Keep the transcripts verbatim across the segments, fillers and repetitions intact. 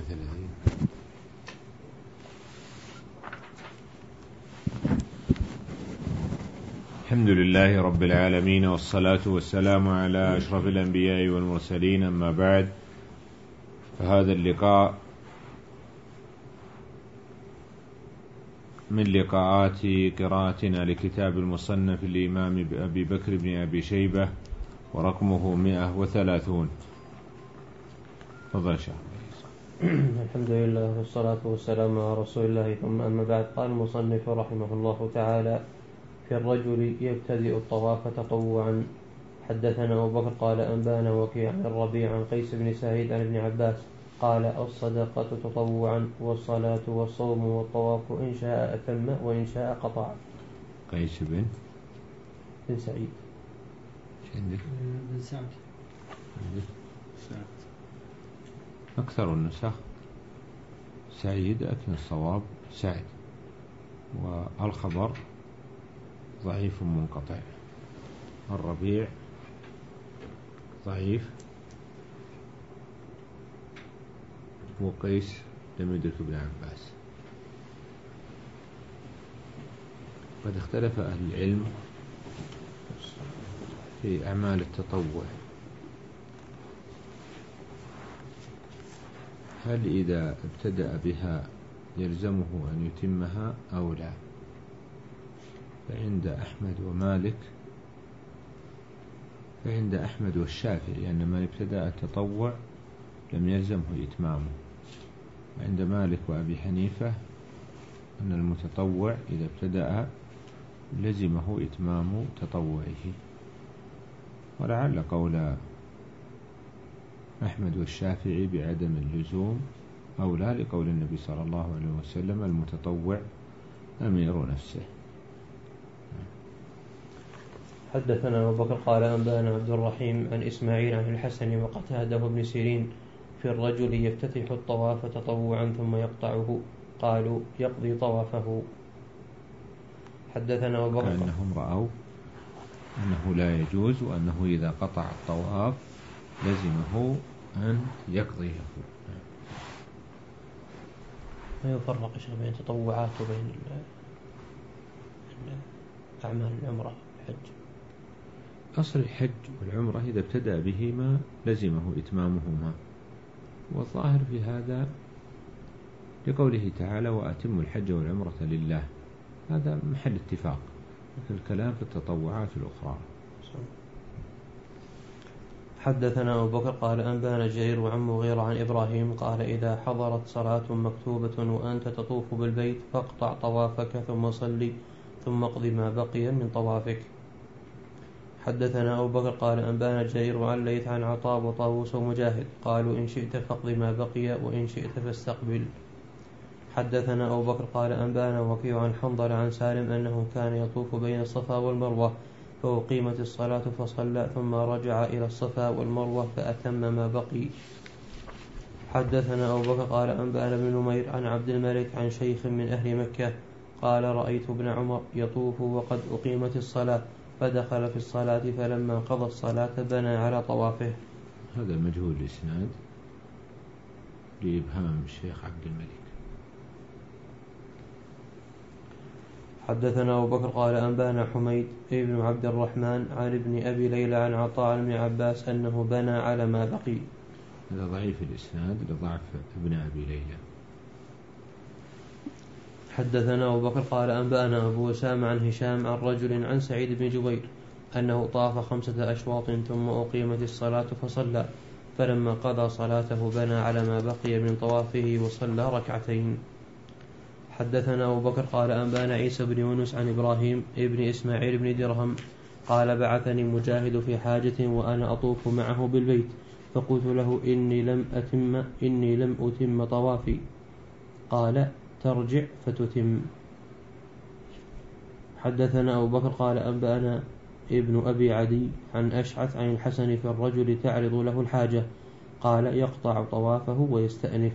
وثلاثين. الحمد لله رب العالمين، والصلاة والسلام على أشرف الأنبياء والمرسلين، أما بعد، فهذا اللقاء من لقاءات قراءتنا لكتاب المصنف الإمام أبي بكر بن أبي شيبة، ورقمه مئة وثلاثون. تفضل شيخ. الحمد لله والصلاة والسلام على رسول الله، ثم أما بعد. قال المصنف رحمه الله تعالى: في الرجل يبتدئ الطواف تطوعا. حدثنا أبو بكر قال أنبانا وكيع عن الربيع عن قيس بن سعيد عن ابن عباس قال: الصدقة تطوعا، والصلاة والصوم والطواف إن شاء أتم وإن شاء قطع. قيس بن بن سعيد بن سعد. أكثر النسخ سعيد، لكن الصواب سعد، والخبر ضعيف منقطع. الربيع ضعيف، وقيس لم يدرك ابن عباس. قد اختلف أهل العلم في أعمال التطوع، هل إذا ابتدأ بها يلزمه أن يتمها أو لا؟ فعند أحمد ومالك فعند أحمد والشافعي أن من ابتدأ التطوع لم يلزمه إتمامه. عند مالك وأبي حنيفة أن المتطوع إذا ابتدأ لزمه إتمام تطوعه. ولعل قول أحمد والشافعي بعدم اللزوم أولى لقول النبي صلى الله عليه وسلم: المتطوع أمير نفسه. حدثنا أبو بكر قال أنبانا عبد الرحيم عن إسماعيل عن الحسن وقتاده بن سيرين: في الرجل يفتتح الطواف تطوعا ثم يقطعه، قالوا: يقضي طوافه. حدثنا أبو بكر كأنهم رأوا أنه لا يجوز، وأنه إذا قطع الطواف لزمه أن يقضيه. ما يفرق بين تطوعات وبين أعمال العمرة والحج. أصل الحج والعمرة إذا ابتدأ بهما لزمه إتمامهما، والظاهر في هذا لقوله تعالى: وأتم الحج والعمرة لله. هذا محل اتفاق، في الكلام في التطوعات الأخرى. حدثنا أبو بكر قال أنبانا جرير وعن مغيرة عن إبراهيم قال: إذا حضرت صلاة مكتوبة وأنت تطوف بالبيت فاقطع طوافك ثم صلي، ثم اقض ما بقي من طوافك. حدثنا أبو بكر قال أنبانا جرير وعن ليث عن عطاء وطاووس ومجاهد قالوا: إن شئت فاقض ما بقي، وإن شئت فاستقبل. حدثنا أبو بكر قال أنبانا وكيع عن حنظل عن سالم أنه كان يطوف بين الصفا والمروة، فأقيمت الصلاة فصلى، ثم رجع إلى الصفا والمروة فأتم ما بقي. حدثنا أبو بكر قال أنبأنا بن نمير عن عبد الملك عن شيخ من أهل مكة قال: رأيت ابن عمر يطوف وقد أقيمت الصلاة، فدخل في الصلاة فلما قضى الصلاة بنى على طوافه. هذا مجهول الإسناد لإبهام الشيخ عبد الملك. حدثنا أبو بكر قال أنبانا حميد ابن عبد الرحمن عن ابن أبي ليلى عن عطاء بن عباس أنه بنى على ما بقي. هذا ضعيف الإسناد لضعف ابن أبي ليلى. حدثنا أبو بكر قال أنبأنا أبو أسامة عن هشام عن رجل عن سعيد بن جبير أنه طاف خمسة أشواط ثم أقيمت الصلاة فصلى، فلما قضى صلاته بنى على ما بقي من طوافه وصلى ركعتين. حدثنا أبو بكر قال أنبانا عيسى بن يونس عن إبراهيم ابن إسماعيل بن درهم قال: بعثني مجاهد في حاجة وأنا أطوف معه بالبيت، فقلت له: إني لم أتم إني لم أتم طوافي. قال: ترجع فتتم. حدثنا أبو بكر قال أنبأنا ابن أبي عدي عن أشعث عن الحسن في الرجل تعرض له الحاجة قال: يقطع طوافه ويستأنف.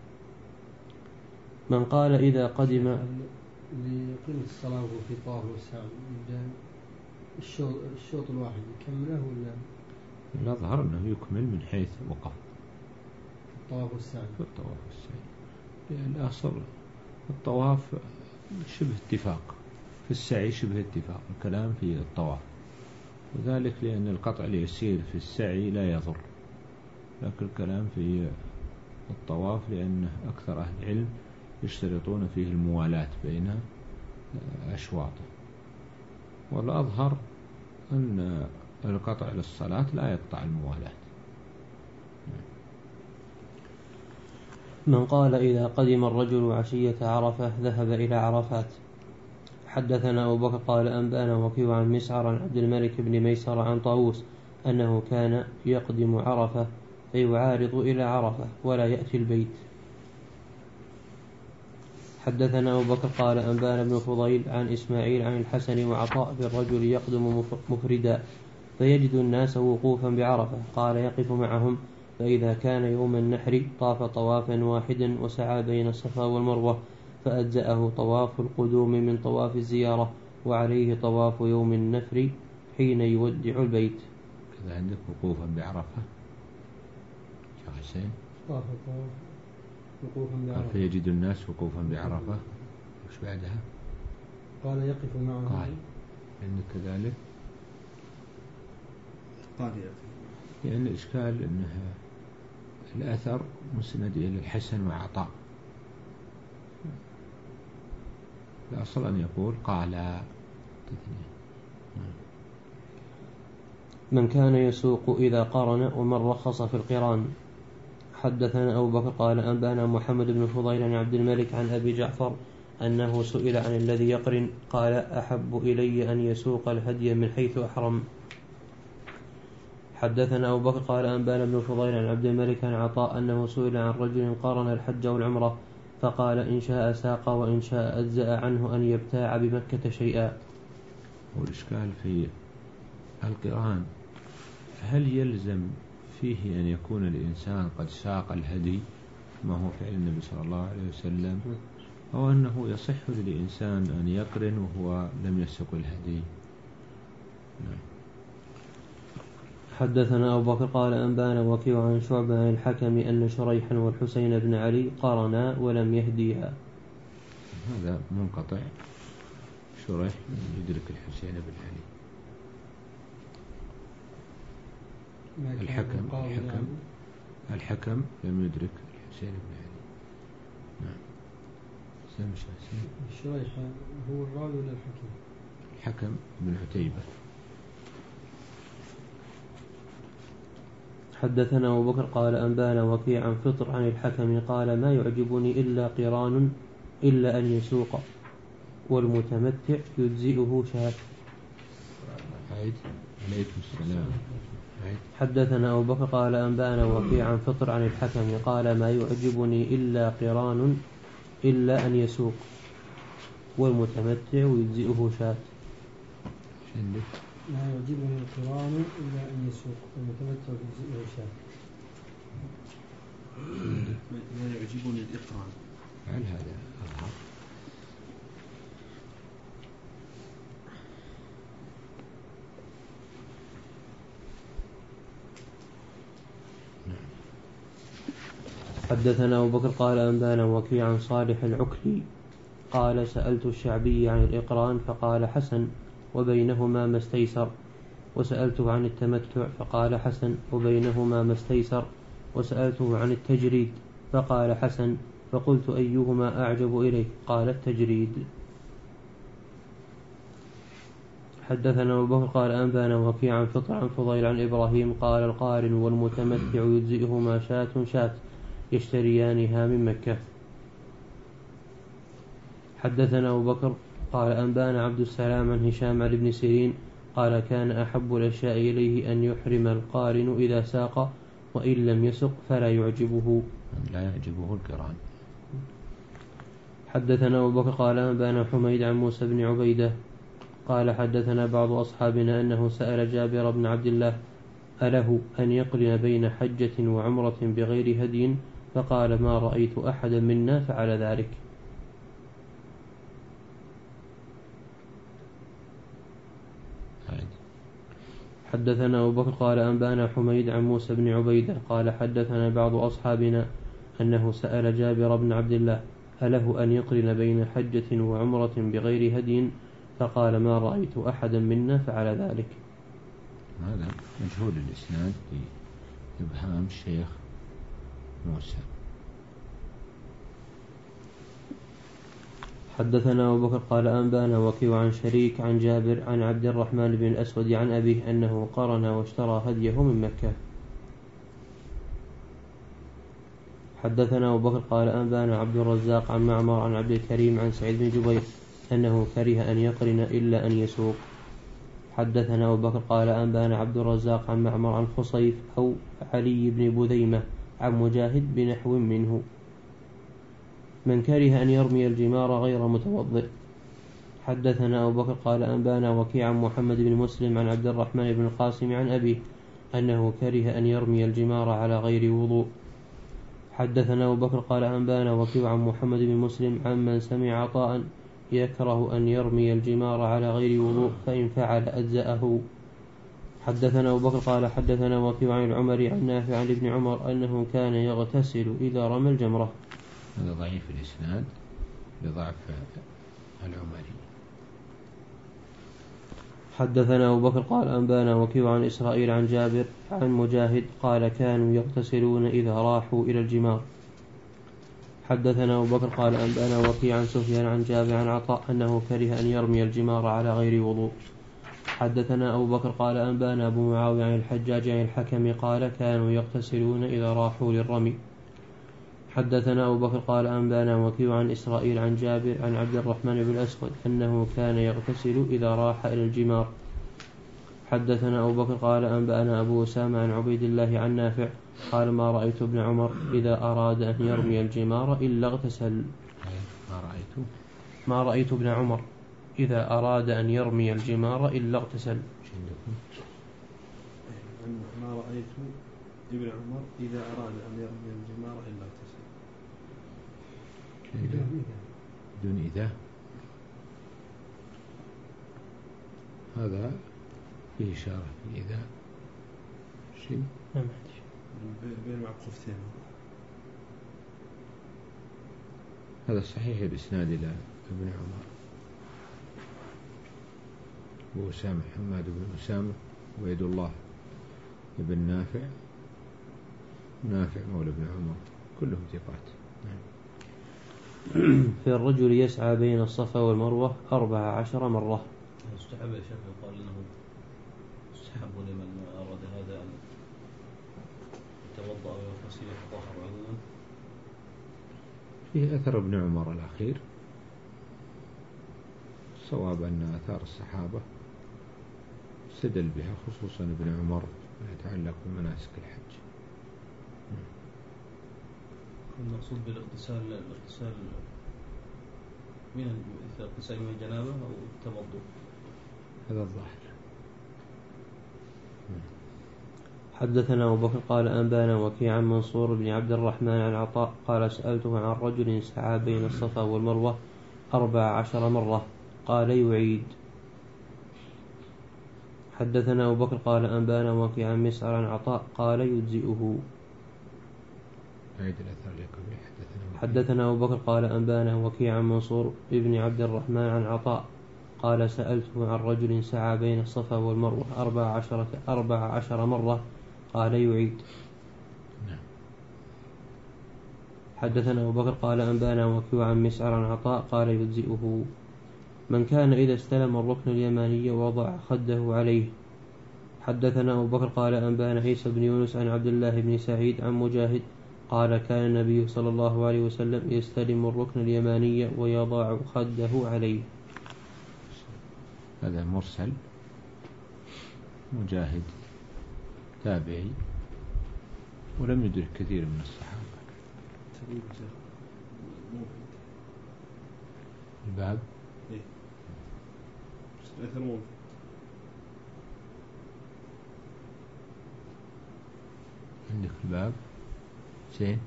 من قال إذا قدم ليقيم الصلاة في طواف والسعي الشوط الشوط الواحد يكمله ولا؟ لا، ظهر أنه يكمل من حيث وقف. الطواف والسعي في الطواف والسعي، لأن أصل الطواف شبه اتفاق، في السعي شبه اتفاق، الكلام في الطواف، وذلك لأن القطع اليسير في السعي لا يضر، لكن الكلام في الطواف لأن أكثر أهل العلم يشترطون فيه الموالاة بين أشواطه، والأظهر أن القطع للصلاة لا يقطع الموالاة. من قال إذا قدم الرجل عشية عرفة ذهب إلى عرفات. حدثنا أبو بكر قال أنبأنا وكيع عن مسعر عن عبد الملك بن ميسر عن طاووس أنه كان يقدم عرفة فيعارض إلى عرفة ولا يأتي البيت. حدثنا أبو بكر قال أنبأنا بن فضيل عن إسماعيل عن الحسن وعطاء بالرجل يقدم مفردا فيجد الناس وقوفا بعرفة، قال يقف معهم، فإذا كان يوم النحر طاف طوافا واحدا وسعى بين الصفا والمروة، فأجزأه طواف القدوم من طواف الزيارة، وعليه طواف يوم النفر حين يودع البيت. كذا عندك وقوفا بعرفة شيخ حسين؟ طاف طواف وقوفا بعرفة. فيجد الناس وقوفا بعرفة، وش بعدها؟ قال يقف معهم. قال عندك كذلك؟ قال يقف. لأن الإشكال أنها الأثر مسند إلى الحسن وعطاء، الأصل أن يقول قال. من كان يسوق إذا قرن ومن رخص في القران. حدثنا أبو بكر قال أنبأنا محمد بن فضيل عن عبد الملك عن أبي جعفر أنه سئل عن الذي يقرن قال أحب إلي أن يسوق الهدي من حيث أحرم. حدثنا أبو بكر قال أنبأنا بن فضيل عن عبد الملك عن عطاء أنه سئل عن رجل قارن الحج والعمرة فقال إن شاء ساق وإن شاء أجزأ عنه أن يبتاع بمكة شيئا. والإشكال في القران هل يلزم فيه أن يكون الإنسان قد ساق الهدي ما هو فعل النبي صلى الله عليه وسلم، أو أنه يصح للإنسان أن يقرن وهو لم يسق الهدي؟ نعم. حدثنا أبو بكر قال أنبأنا وكيع عن شعبة عن الحكم أن شريحا والحسين بن علي قرنا ولم يهديها. هذا منقطع، شريح يدرك الحسين بن علي. الحكم الحكم الحكم لم يدرك الحسين بن علي. نعم. سمش حسين. شريح هو الراوي ولا الحكم؟ الحكم بن عتيبة. حدثنا أبو بكر قال أنبانا وكيع عن فطر عن الحكم قال ما يعجبني إلا قران إلا أن يسوق والمتمتع يجزئه شاة. عيد. عليكم السلام. عيد. حدثنا أبو بكر قال أنبانا وكيع عن فطر عن الحكم قال ما يعجبني إلا قران إلا أن يسوق والمتمتع يجزئه شاة. ما يعجبني القران إلا أن يسوق والمتمتع يجزئه شاة. ما يعجبني الإقران. هل هذا أظهر؟ حدثنا أبو بكر قال أنبانا وكيع عن صالح العكلي قال سألت الشعبي عن الإقران فقال حسن وبينهما ما استيسر، وسألته عن التمتع فقال حسن وبينهما ما استيسر، وسألته عن التجريد فقال حسن، فقلت أيهما أعجب إليك؟ قال التجريد. حدثنا أبو بكر قال أنبانا وكيع عن فطر عن فضيل عن إبراهيم قال القارن والمتمتع يجزئهما شاة شاة يشتريانها من مكة. حدثنا أبو بكر قال أنبانا عبد السلام عن هشام عن ابن سيرين قال كان أحب الأشياء إليه أن يحرم القارن إذا ساق وإن لم يسق فلا يعجبه لا يعجبه القران. حدثنا أبو بكر قال أنبانا حميد عن موسى بن عبيدة قال حدثنا بعض أصحابنا أنه سأل جابر بن عبد الله أله أن يقرن بين حجة وعمرة بغير هدي؟ فقال ما رأيت أحدا منا فعل ذلك. حدثنا أبو بكر قال أنبانا حميد عن موسى بن عبيدة قال حدثنا بعض أصحابنا أنه سأل جابر بن عبد الله أله أن يقرن بين حجة وعمرة بغير هدي فقال ما رأيت أحدا منا فعل ذلك. هذا مجهول الإسناد في إبهام الشيخ موسى. حدثنا أبو بكر قال أنبانا وكيع عن شريك عن جابر عن عبد الرحمن بن الأسود عن أبيه أنه قرن واشترى هديه من مكة. حدثنا أبو بكر قال أنبانا عبد الرزاق عن معمر عن عبد الكريم عن سعيد بن جبير أنه كره أن يقرن إلا أن يسوق. حدثنا أبو بكر قال أنبانا عبد الرزاق عن معمر عن خصيف أو علي بن بذيمة عن مجاهد بنحو منه من كره أن يرمي الجمار غير متوضئ. حدثنا أبو بكر قال أنبانا وكيع عن محمد بن مسلم عن عبد الرحمن بن القاسم عن أبيه أنه كره أن يرمي الجمار على غير وضوء. حدثنا أبو بكر قال أنبانا وكيع عن محمد بن مسلم عن من سمع عطاء يكره أن يرمي الجمار على غير وضوء فإن فعل أجزأه. حدثنا أبو بكر قال حدثنا وكيع عن العمري عن نافع عن ابن عمر أنه كان يغتسل إذا رمى الجمرة. هذا ضعيف الإسناد لضعف العمري. حدثنا أبو بكر قال أنبانا وكيع عن إسرائيل عن جابر عن مجاهد قال كانوا يغتسلون إذا راحوا إلى الجمار. حدثنا أبو بكر قال أنبانا وكيع عن سفيان عن جابر عن عطاء أنه كره أن يرمي الجمار على غير وضوء. حدثنا أبو بكر قال أنبانا أبو معاوية عن الحجاج عن الحكم قال كانوا يغتسلون إذا راحوا للرمي. حدثنا أبو بكر قال أنبانا وكيع عن إسرائيل عن جابر عن عبد الرحمن بن الأسود أنه كان يغتسل إذا راح إلى الجمار. حدثنا أبو بكر قال أنبانا أبو أسامة عن عبيد الله عن نافع قال ما رأيت ابن عمر إذا أراد أن يرمي الجمار إلا اغتسل. ما رأيت ما رأيت ابن عمر إذا أراد أن يرمي الجمار إلا اغتسل. ما رأيت ابن عمر إذا أراد أن يرمي الجمار إلا اغتسل. بدون إذا هذا فيه إشارة في إذا شيء بين معقوفتين. هذا صحيح الإسناد إلى ابن عمر. أبو أسامة حماد بن أسامة وعبد الله بن نافع نافع مولى ابن عمر كلهم ثقات. في الرجل يسعى بين الصفا والمروة أربع عشر مرة. استحب يا شيخ يقال أنه استحب لمن أراد هذا أن يتوضأ ويغتسل ويتطهر عضوا. فيه أثر ابن عمر الأخير الصواب أن آثار الصحابة استدل بها خصوصا ابن عمر ما يتعلق بمناسك الحج. المقصود بالاغتسال الاغتسال من الاغتسال من الجنابة أو التوضؤ؟ هذا الظاهر. حدثنا أبو بكر قال أنبانا وكيع عن منصور بن عبد الرحمن عن عطاء قال سألته عن رجل سعى بين الصفا والمروة أربع عشر مرة قال يعيد. حدثنا أبو بكر قال أنبانا وكيع عن مسعر عن عطاء قال يجزئه. حدثنا أبو بكر قال أنبانا وكيع عن منصور بن عبد الرحمن عن عطاء قال سألته عن رجل سعى بين الصفا والمروة أربع عشرة أربع عشر مرة قال يعيد. حدثنا أبو بكر قال أنبانا وكيع عن مسعر عن عطاء قال يجزئه. من كان إذا استلم الركن اليماني ووضع خده عليه. حدثنا أبو بكر قال أنبانا عيسى بن يونس عن عبد الله بن سعيد عن مجاهد قال كان النبي صلى الله عليه وسلم يستلم الركن اليماني ويضع خده عليه. هذا مرسل مجاهد تابعي ولم يدرك كثير من الصحابة. الباب إيه؟ أثر عندك الباب زين.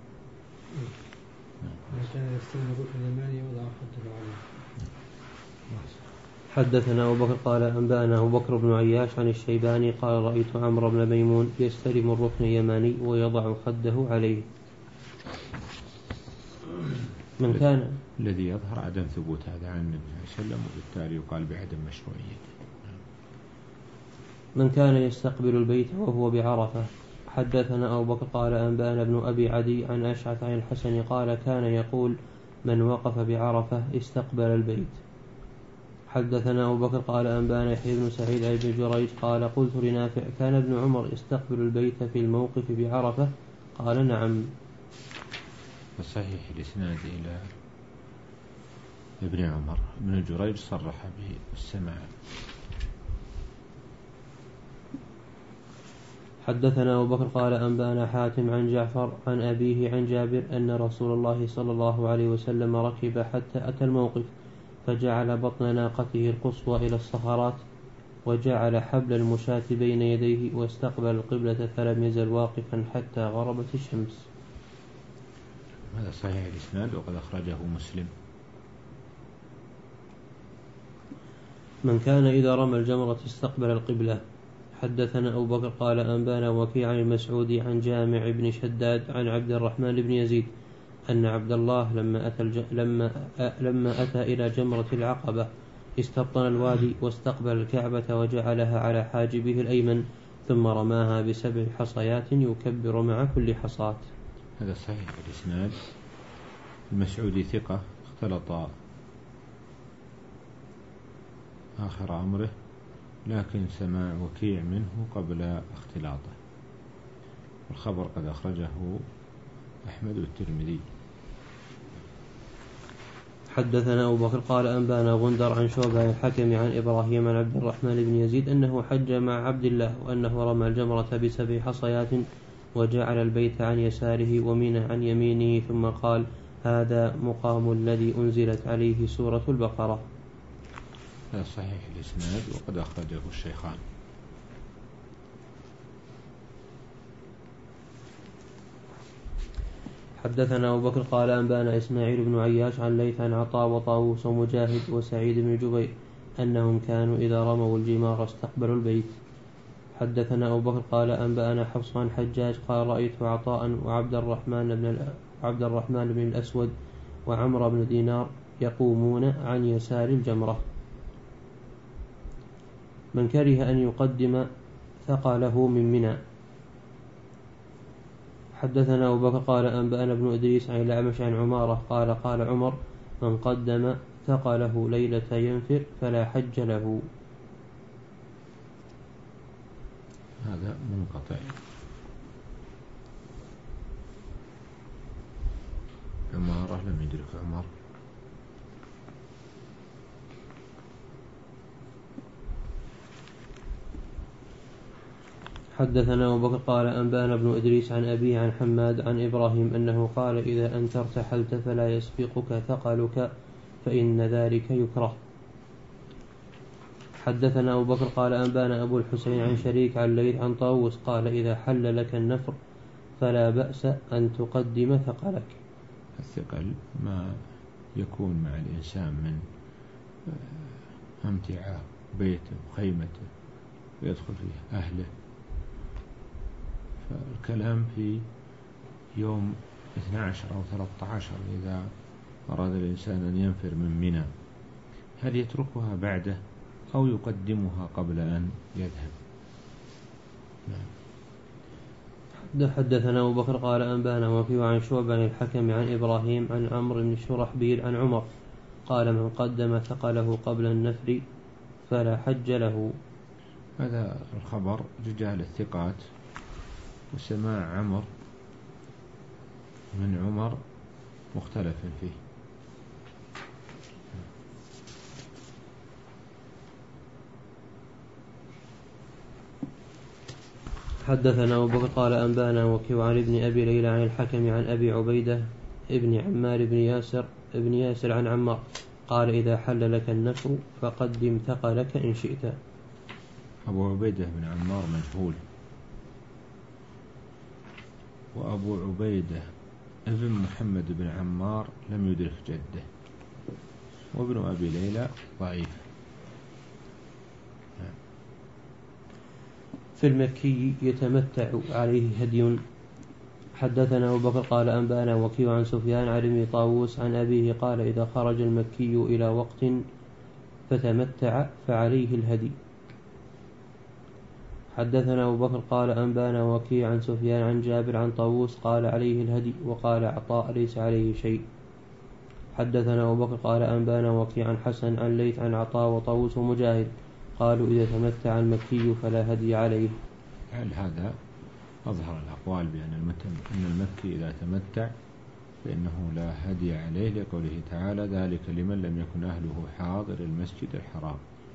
ما كان يستلم الركن اليماني وضع خده عليه. حدثنا أبو بكر قال أنبأنا أبو بكر بن عياش عن الشيباني قال رأيت عمرو بن ميمون يستلم الركن اليماني ويضع خده عليه. من كان الذي يظهر عدم ثبوت هذا عن النبي صلى الله عليه وسلم، وبالتالي يقال بعدم مشروعيته. من كان يستقبل البيت وهو بعرفة. حدثنا أبو بكر قال أنبأنا ابن أبي عدي عن أشعث عن الحسن قال كان يقول من وقف بعرفة استقبل البيت. حدثنا أبو بكر قال أنبأنا يحيى بن سعيد عن ابن جريج قال قلت لنافع كان ابن عمر يستقبل البيت في الموقف بعرفة؟ قال نعم. الصحيح الإسناد إلى ابن عمر. ابن جريج صرح بالسماع. حدثنا أبو بكر قال أنبأنا حاتم عن جعفر عن أبيه عن جابر أن رسول الله صلى الله عليه وسلم ركب حتى أتى الموقف فجعل بطن ناقته القصوى إلى الصخرات وجعل حبل المشاة بين يديه واستقبل القبلة فلم يزل واقفا حتى غربت الشمس. هذا صحيح الإسناد وقد أخرجه مسلم. من كان إذا رمى الجمرة استقبل القبلة. حدثنا أبو بكر قال أنبانا وكيع عن المسعودي عن جامع بن شداد عن عبد الرحمن بن يزيد أن عبد الله لما أتى, الج... لما... أ... لما أتى إلى جمرة العقبة استبطن الوادي واستقبل الكعبة وجعلها على حاجبه الأيمن ثم رماها بسبع حصيات يكبر مع كل حصاة. هذا صحيح الإسناد. المسعودي ثقة اختلط آخر أمره، لكن سماع وكيع منه قبل اختلاطه، والخبر قد أخرجه أحمد والترمذي. حدثنا أبو بكر قال أنبانا غندر عن شعبة الحكم عن إبراهيم عن عبد الرحمن بن يزيد أنه حج مع عبد الله وأنه رمى الجمرة بسبع حصيات وجعل البيت عن يساره ومنى عن يمينه ثم قال هذا مقام الذي أنزلت عليه سورة البقرة. هذا صحيح الإسناد وقد أخرجه الشيخان. حدثنا أبو بكر قال أنبانا إسماعيل بن عياش عن ليث عن عطاء وطاووس ومجاهد وسعيد بن جبير أنهم كانوا إذا رموا الجمار استقبلوا البيت. حدثنا أبو بكر قال أنبأنا حفص عن حجاج قال رأيت عطاء وعبد الرحمن بن عبد الرحمن بن الأسود وعمر بن دينار يقومون عن يسار الجمرة. من كره أن يقدم ثقله من منى. حدثنا أبو بكر قال أنبأنا ابن إدريس عن الأعمش عن عمارة قال قال عمر من قدم ثقله ليلة ينفر فلا حج له. هذا منقطع. عمارة لم يدرك عمر. حدثنا أبو بكر قال أنبأنا ابن إدريس عن أبيه عن حماد عن إبراهيم أنه قال إذا أنت ارتحلت فلا يسبقك ثقلك فإن ذلك يكره. حدثنا أبو بكر قال أنبأنا أبو الحسين عن شريك عن ليث عن طاووس قال إذا حل لك النفر فلا بأس أن تقدم ثقلك. الثقل ما يكون مع الإنسان من أمتعة بيته وخيمته ويدخل فيه أهله، فالكلام في يوم اثني عشر أو ثلاثة عشر إذا أراد الإنسان أن ينفر من منى هل يتركها بعده أو يقدمها قبل أن يذهب؟ نعم. حدثنا أبو بكر قال أنبأنا وكيع عن شعبة عن الحكم عن إبراهيم عن عمرو بن شرحبيل عن عمر قال من قدم ثقله قبل النفر فلا حج له. هذا الخبر رجال الثقات، وسماع عمر من عمر مختلف فيه. حدثنا أبو بكر قال أنبأنا وكيع عن ابن أبي ليلى عن الحكم عن أبي عبيدة ابن عمار بن ياسر ابن ياسر عن عمار قال إذا حل لك النفر فقدم ثقلك إن شئت. أبو عبيدة بن عمار مجهول، وأبو عبيدة ابن محمد بن عمار لم يدرك جده، وابن أبي ليلى ضعيف. في المكي يتمتع عليه هدي. حدثنا أبو بكر قال أنبأنا وكيع عن سفيان عن ابن طاووس عن أبيه قال إذا خرج المكي إلى وقت فتمتع فعليه الهدي. حدثنا أبو بكر قال أنبأنا وكيع عن سفيان عن جابر عن طاووس قال عليه الهدي وقال عطاء ليس عليه شيء. حدثنا أبو بكر قال أنبأنا وكيع عن حسن عن ليث عن عطاء وطاووس ومجاهد قالوا إذا تمتع المكي فلا هدي عليه. هل هذا أظهر الأقوال بأن المتم أن المكي إذا تمتع فإنه لا هدي عليه لقوله تعالى ذلك لمن لم يكن أهله حاضر المسجد الحرام.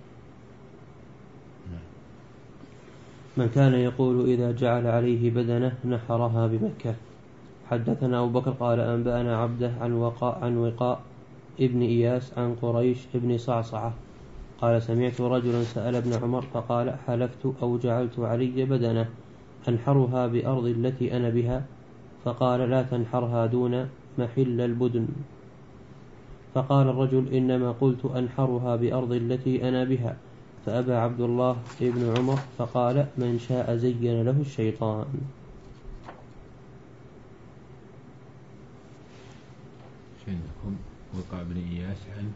من كان يقول إذا جعل عليه بدنه نحرها بمكة. حدثنا أبو بكر قال أنبأنا عبده عن وقاء عن وقاء ابن إياس عن قريش ابن صعصعة قال سمعت رجلا سأل ابن عمر فقال حلفت أو جعلت علي بدنه أنحرها بأرض التي أنا بها فقال لا تنحرها دون محل البدن. فقال الرجل إنما قلت أنحرها بأرض التي أنا بها فأبى عبد الله ابن عمر فقال من شاء زين له الشيطان. عندكم وقع ابن إياس عن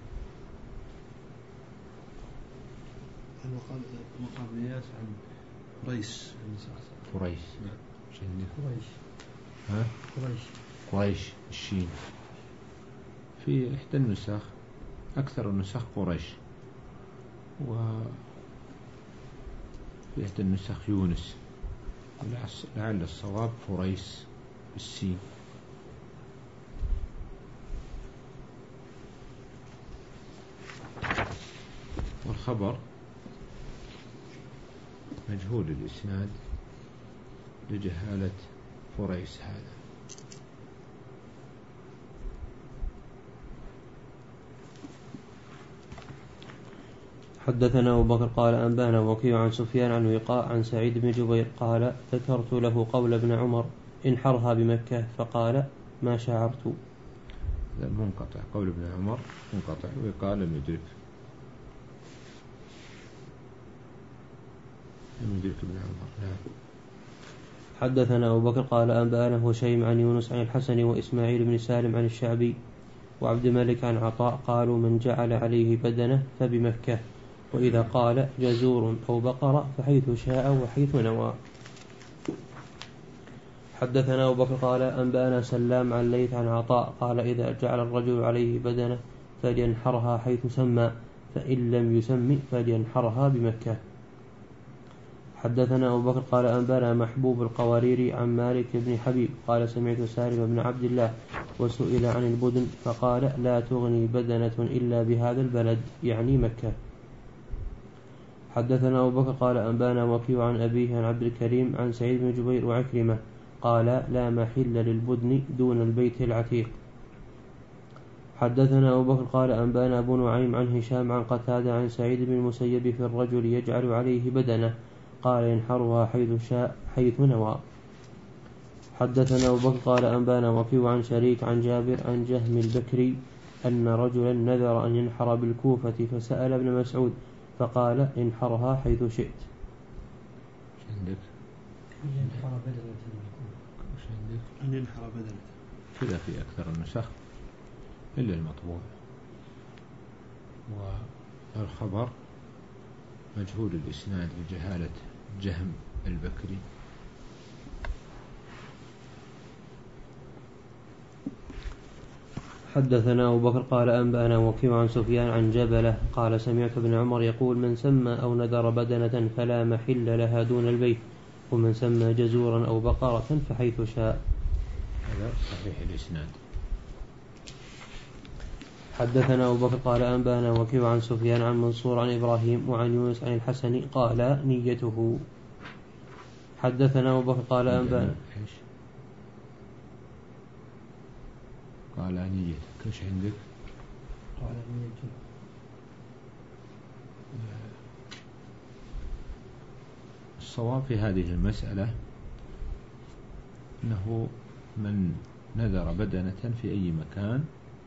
عن وقع ابن إياس عن قريش قريش قريش ها قريش قريش الشين. في إحدى النسخ أكثر النسخ قريش وفي إحدى النسخ يونس لعل الصواب قريش بالسين. والخبر مجهول الإسناد لجهالة قريش هذا. حدثنا أبو بكر قال أنبأنا وكيع عن سفيان عن وقاء عن سعيد بن جبير قال ذكرت له قول ابن عمر انحرها بمكة فقال ما شعرت. منقطع قول ابن عمر منقطع وقال لم يدرك لم يدرك ابن عمر. نعم. حدثنا أبو بكر قال أنبأنا هشيم عن يونس عن الحسن وإسماعيل بن سالم عن الشعبي وعبد الملك عن عطاء قالوا من جعل عليه بدنه فبمكة وإذا قال جزور أو بقرة فحيث شاء وحيث نوى. حدثنا أبو بكر قال أنبأنا سلام عن ليث عن عطاء قال إذا جعل الرجل عليه بدنه فلينحرها حيث سمى فإن لم يسم فلينحرها بمكة. حدثنا أبو بكر قال أنبأنا محبوب القواريري عن مالك بن حبيب قال سمعت سالم بن عبد الله وسئل عن البدن فقال لا تغني بدنة إلا بهذا البلد يعني مكة. حدثنا أبو بكر قال أنبأنا وكيع عن أبيه عن عبد الكريم عن سعيد بن جبير وعكرمة قال لا محل للبدن دون البيت العتيق. حدثنا أبو بكر قال أنبأنا أبو نعيم عن هشام عن قتادة عن سعيد بن المسيب في الرجل يجعل عليه بدنه قال ينحرها حيث شاء حيث نوى. حدثنا أبو بكر قال أنبأنا وكيع عن شريك عن جابر عن جهم البكري أن رجلا نذر أن ينحر بالكوفة فسأل ابن مسعود فقال انحرها حيث شئت. عندك ينحر بدنة أن ينحر بدنة كذا في أكثر النسخ إلا المطبوع. والخبر مجهول الإسناد لجهالة جهم البكري. حدثنا أبو بكر قال أنبأنا وكيع عن سفيان عن جبلة قال سمعت ابن عمر يقول من سمى أو نذر بدنة فلا محل لها دون البيت ومن سمى جزورا أو بقرة فحيث شاء. هذا صحيح الإسناد. حدثنا أبو بكر قال أنبأنا وكيع عن سفيان عن منصور عن إبراهيم وعن يونس عن الحسن قال نيته. حدثنا أبو بكر قال أنبأنا قال نيتك كيش عندك؟ قال نيته الصواب في هذه المسألة أنه من نذر بدنة في أي مكان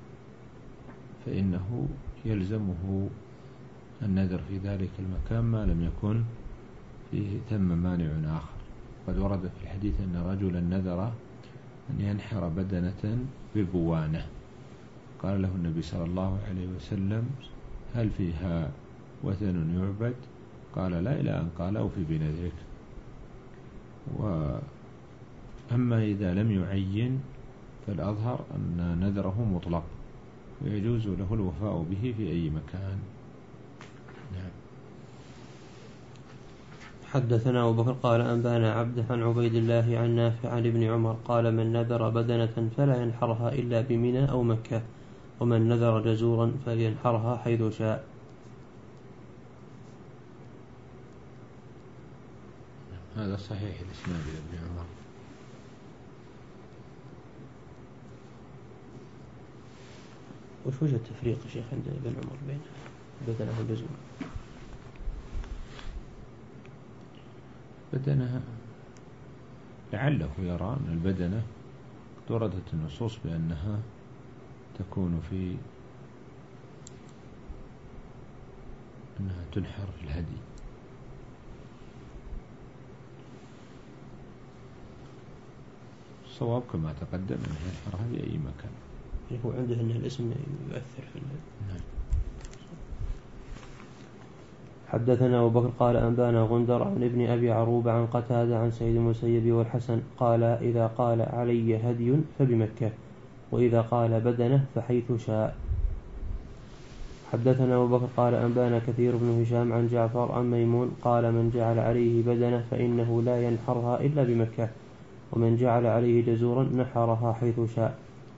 فإنه يلزمه النذر في ذلك المكان ما لم يكن فيه ثم مانع آخر. قد ورد في الحديث أن رجلا نذر أن ينحر بدنة ببوانة، قال له النبي صلى الله عليه وسلم: هل فيها وثن يعبد؟ قال: لا، إلى أن قال: أوفي بنذرك. وأما إذا لم يعين فالأظهر أن نذره مطلق ويجوز له الوفاء به في أي مكان. نعم. حدثنا أبو بكر قال أنبانا عبد عن عبيد الله عن نافع عن ابن عمر قال: من نذر بدنة فلا ينحرها إلا بمنى أو مكة، ومن نذر جزورا فلينحرها حيث شاء. هذا صحيح الإسناد لابن عمر. وش وجه التفريق يا شيخ عند ابن عمر بين بدنه والجزور؟ بدنها لعله يرى أن البدنة وردت النصوص بأنها تكون في أنها تنحر في الهدي. الصواب كما تقدم أنها ينحرها في أي مكان. هو عنده أن الاسم يؤثر في نعم. حدثنا أبو بكر قال أنبانا غندر عن ابن أبي عروبة عن قتادة عن سيد المسيب والحسن قال: إذا قال علي هدي فبمكة، وإذا قال بدنه فحيث شاء. حدثنا أبو بكر قال أنبانا كثير بن هشام عن جعفر عن ميمون قال: من جعل عليه بدنه فإنه لا ينحرها إلا بمكة، ومن جعل عليه جزورا نحرها حيث شاء.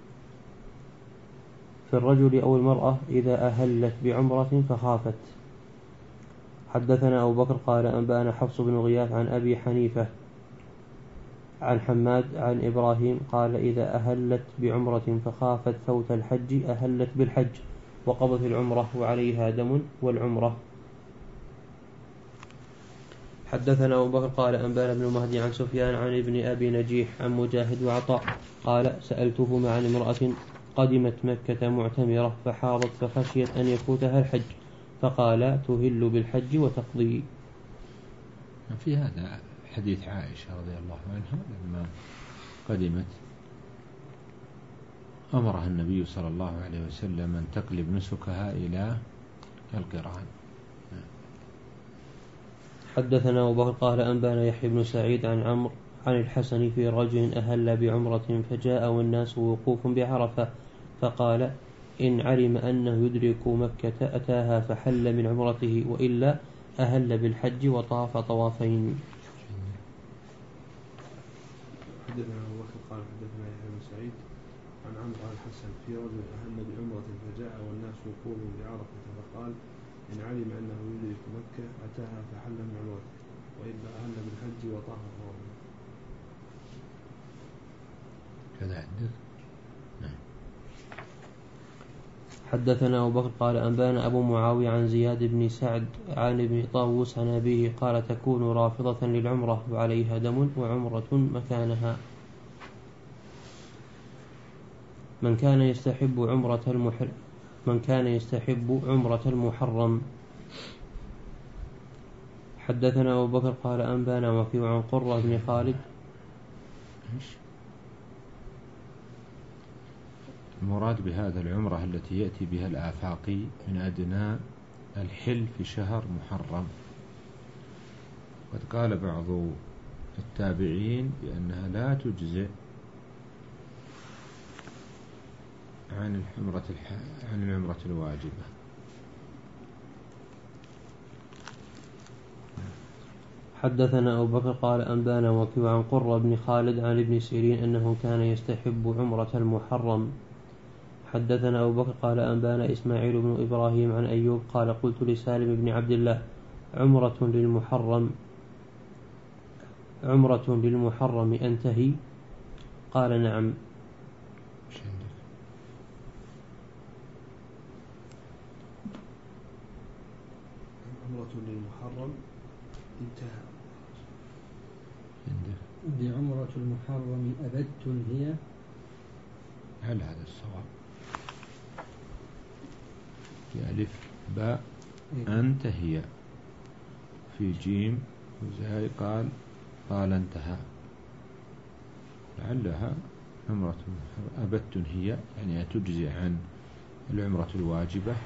في الرجل أو المرأة إذا أهلت بعمرة فخافت. حدثنا أبو بكر قال أنبانا حفص بن غياث عن أبي حنيفة عن حماد عن إبراهيم قال: إذا أهلت بعمرة فخافت فوت الحج أهلت بالحج وقضت العمرة وعليها دم والعمرة. حدثنا أبو بكر قال أنبانا ابن مهدي عن سفيان عن ابن أبي نجيح عن مجاهد وعطاء قال: سألتهما عن امرأة قدمت مكة معتمرة فحاضت فخشيت أن يفوتها الحج، فقال: تهل بالحج وتقضي. في هذا حديث عائشة رضي الله عنها لما قدمت أمرها النبي صلى الله عليه وسلم أن تقلب نسكها إلى القران. حدثنا أبو بكر قال أنبانا يحيى بن سعيد عن عمرو عن الحسن في رجل أهل بعمرة فجاء والناس وقوف بعرفة، فقال: إن علم أنه يدرك مكة أتاها فحل من عمرته، وإلا أهل بالحج وطاف طوافين. حدثنا أبو بكر قال حدثنا يحيى بن سعيد عن عمرو عن الحسن في رجل أهل بعمرة فجاء والناس وقوف بعرفة، فقال: إن علم أنه يدرك مكة أتاها فحل من عمرته، وإلا أهل بالحج وطاف طوافين. كذا عندك. حدثنا أبو بكر قال أنبانا أبو معاوية عن زياد بن سعد عن ابن طاووس عن أبيه قال: تكون رافضة للعمرة وعليها دم وعمرة مكانها. من كان يستحب عمرة المحرم من كان يستحب عمرة المحرم. حدثنا أبو بكر قال أنبانا وكيع عن قرة بن خالد. المراد بهذا العمرة التي يأتي بها الآفاقي من أدنى الحل في شهر محرم. قد قال بعض التابعين بأنها لا تجزئ عن العمرة عن العمرة الواجبة. حدثنا أبو بكر قال أنبانا وكيع عن قرة بن خالد عن ابن سيرين أنه كان يستحب عمرة المحرم. حدثنا أبو بكر قال أنبانا إسماعيل بن إبراهيم عن أيوب قال: قلت لسالم بن عبد الله: عمرة للمحرم عمرة للمحرم أنتهي؟ قال: نعم. عمرة للمحرم انتهى. بعمرة المحرم أبد هي. هل هذا الصواب؟ في ألف باء أنت هي، في جيم الأوزاعي قال قال انتهى، لعلها عمرة أبت هي، يعني تجزي عن العمرة الواجبة.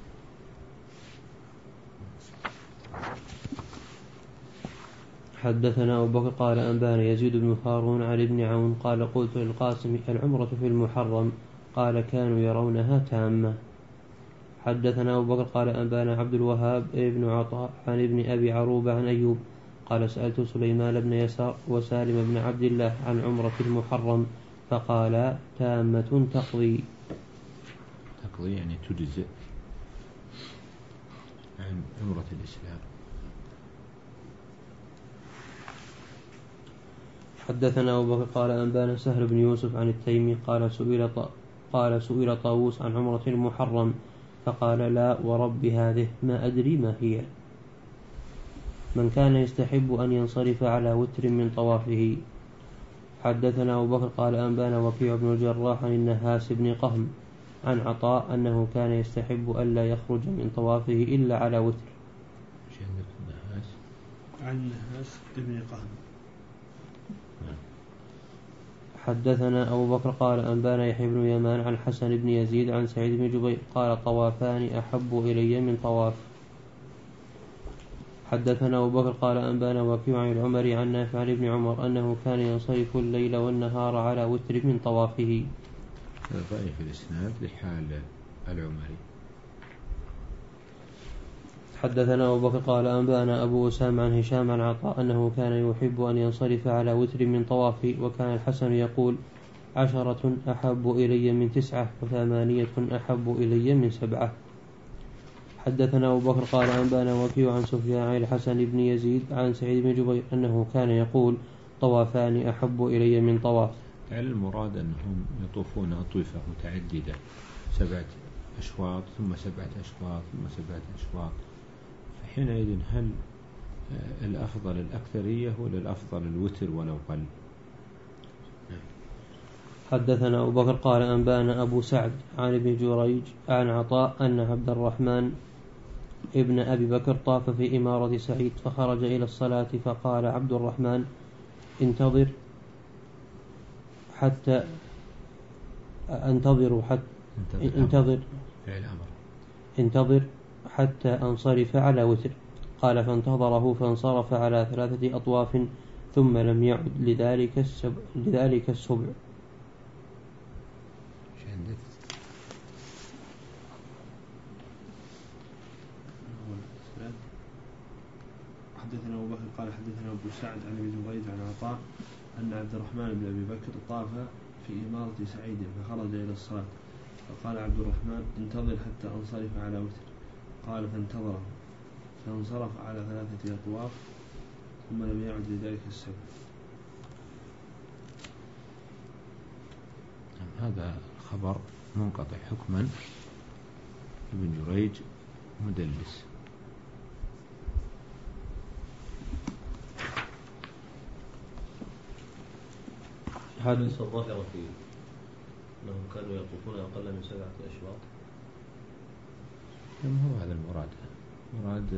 حدثنا أبو بكر قال أنبانا يزيد بن هارون عن ابن عون قال قلت للقاسم العمرة في المحرم، قال كانوا يرونها تامة. حدثنا أبو بكر قال أنبانا عبد الوهاب ابن عطاء عن ابن أبي عروبة عن أيوب قال سألت سليمان بن يسار وسالم بن عبد الله عن عمرة المحرم فقال تامة تقضي. تقضي يعني تجزئ عن عمرة الإسلام. حدثنا أبو بكر قال أنبانا سهل بن يوسف عن التيمي قال سئل قال سئل طاووس عن عمرة المحرم فقال لا ورب هذه ما أدري ما هي. من كان يستحب أن ينصرف على وتر من طوافه. حدثنا أبو بكر قال أنبانا وكيع بن الجراح عن النهاس بن قهم عن عطاء أنه كان يستحب ألا يخرج من طوافه إلا على وتر. عن النهاس بن قهم. حدثنا أبو بكر قال أنبانا يحيى بن يمان عن حسن بن يزيد عن سعيد بن جبير قال طوافان أحب إلي من طواف. حدثنا أبو بكر قال أنبانا وكيع عن العمري عن نافع عن ابن عمر أنه كان ينصرف الليل والنهار على وتر من طوافه. ضعيف الإسناد لحال العمري. حدثنا أبو بكر قال أنبانا أبو أسامة عن هشام عن عطاء أنه كان يحب أن ينصرف على وتر من طوافه، وكان الحسن يقول عشرة أحب إلي من تسعة وثمانية أحب إلي من سبعة. حدثنا أبو بكر قال أنبانا وكيع عن سفيان عن الحسن بن يزيد عن سعيد بن جبير أنه كان يقول طوافان أحب إلي من طواف. يعني المراد أنهم يطوفون أطوفة متعددة، سبعة أشواط ثم سبعة أشواط ثم سبعة أشواط، فحينئذ هل الأفضل الأكثرية ولا الأفضل الوتر ولو قل؟ حدثنا أبو بكر قال أنبانا أبو سعد عن ابن جريج عن عطاء أن عبد الرحمن ابن أبي بكر طاف في إمارة سعيد فخرج إلى الصلاة فقال عبد الرحمن انتظر حتى انتظر حتى انتظر انتظر حتى أنصرف على وتر. قال فانتظره فانصرف على ثلاثة أطواف ثم لم يعد لذلك السبع, لذلك السبع. حدثنا أبو بكر قال حدثنا أبو سعد عن ابن جريج عن عطاء أن عبد الرحمن بن أبي بكر طاف في إمارة سعيد فخرج إلى الصلاة فقال عبد الرحمن انتظر حتى أنصرف على وتر. قال فانتظره فانصرف على ثلاثة أطواف ثم لم يعد لذلك السبب. هذا خبر منقطع حكما، ابن جريج مدلس. حدث الظاهرة في أنهم كانوا يطوفون أقل من سبعة أشواط. ما هو هذا المراد؟ مراد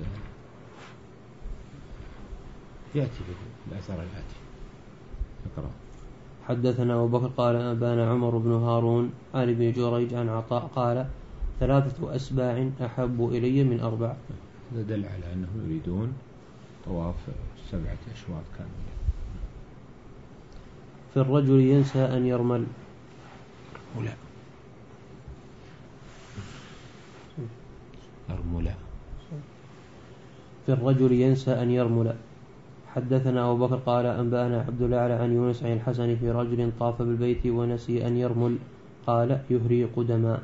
يأتي بالأثر الآتي. اقرأ. حدثنا أبو بكر قال أبانا عمر بن هارون عن ابن جريج عن عطاء قال ثلاثة أسباع أحب إلي من أربع. هذا دل على أنهم يريدون طواف سبعة أشواط كاملة. في الرجل ينسى أن يرمل ولا أرملا في الرجل ينسى أن يرمل. حدثنا أبو بكر قال أنبأنا عبد الأعلى عن يونس عن الحسن في رجل طاف بالبيت ونسي أن يرمل قال يهريق دما.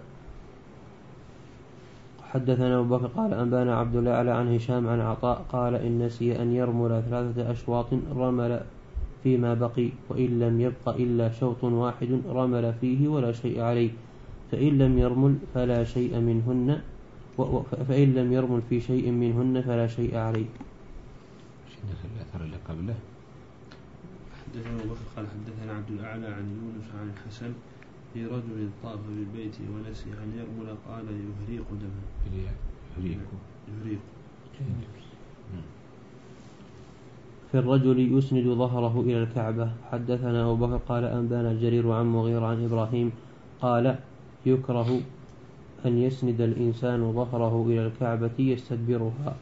حدثنا أبو بكر قال أنبأنا عبد الأعلى عن هشام عن عطاء قال إن نسي أن يرمل ثلاثة أشواط رمل فيما بقي، وإن لم يبق إلا شوط واحد رمل فيه ولا شيء عليه، فإن لم يرمل فلا شيء منهن فإن لم يرمل في شيء منهن فلا شيء عليه. شدة الأثر اللي قبله. حدثنا أبو بكر قال حدثنا عبد الأعلى عن يونس عن الحسن في رجل طاف بالبيت ونسي أن يرمل قال يهريق دما. يهريق يهريق. في الرجل يسند ظهره إلى الكعبة. حدثنا أبو بكر قال أنبانا جرير عن مغيرة عن إبراهيم قال يكره أن يسند الإنسان ظهره إلى الكعبة يستدبرها.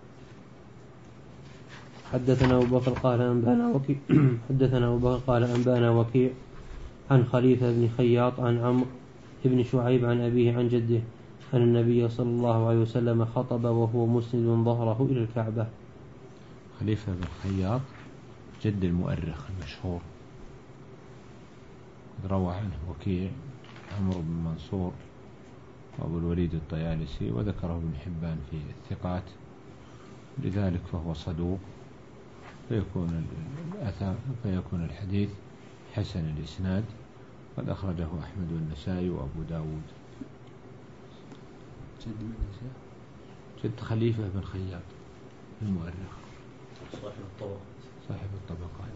حدثنا أبو بكر قال أنبانا وكيع حدثنا أبو بكر قال أنبانا وكيع عن خليفة بن خياط عن عمرو بن شعيب عن أبيه عن جده أن النبي صلى الله عليه وسلم خطب وهو مسند ظهره إلى الكعبة. خليفة بن خياط جد المؤرخ المشهور، روى عنه وكيع عمرو بن منصور وأبو الوليد الطيالسي، وذكره ابن حبان في الثقات، لذلك فهو صدوق، فيكون الأثر فيكون الحديث حسن الإسناد، قد أخرجه أحمد والنسائي وأبو داود. جد من جد خليفة بن خياط المؤرخ صاحب الطبقات صاحب الطبقات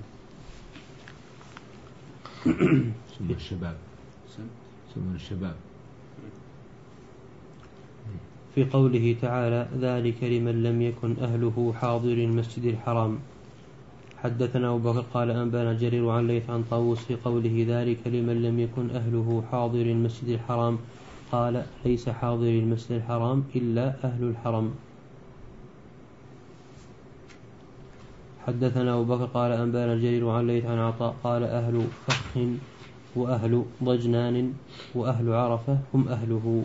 ثم الشباب ثم الشباب. في قوله تعالى ذلك لمن لم يكن أهله حاضر المسجد الحرام. حدثنا أبو بكر قال أنبانا جرير عن ليث عن طاووس في قوله ذلك لمن لم يكن أهله حاضر المسجد الحرام قال ليس حاضر المسجد الحرام إلا أهل الحرم. حدثنا أبو بكر قال أنبانا جرير عن ليث عن عطاء قال أهل فخ وأهل ضجنان وأهل عرفة هم أهله.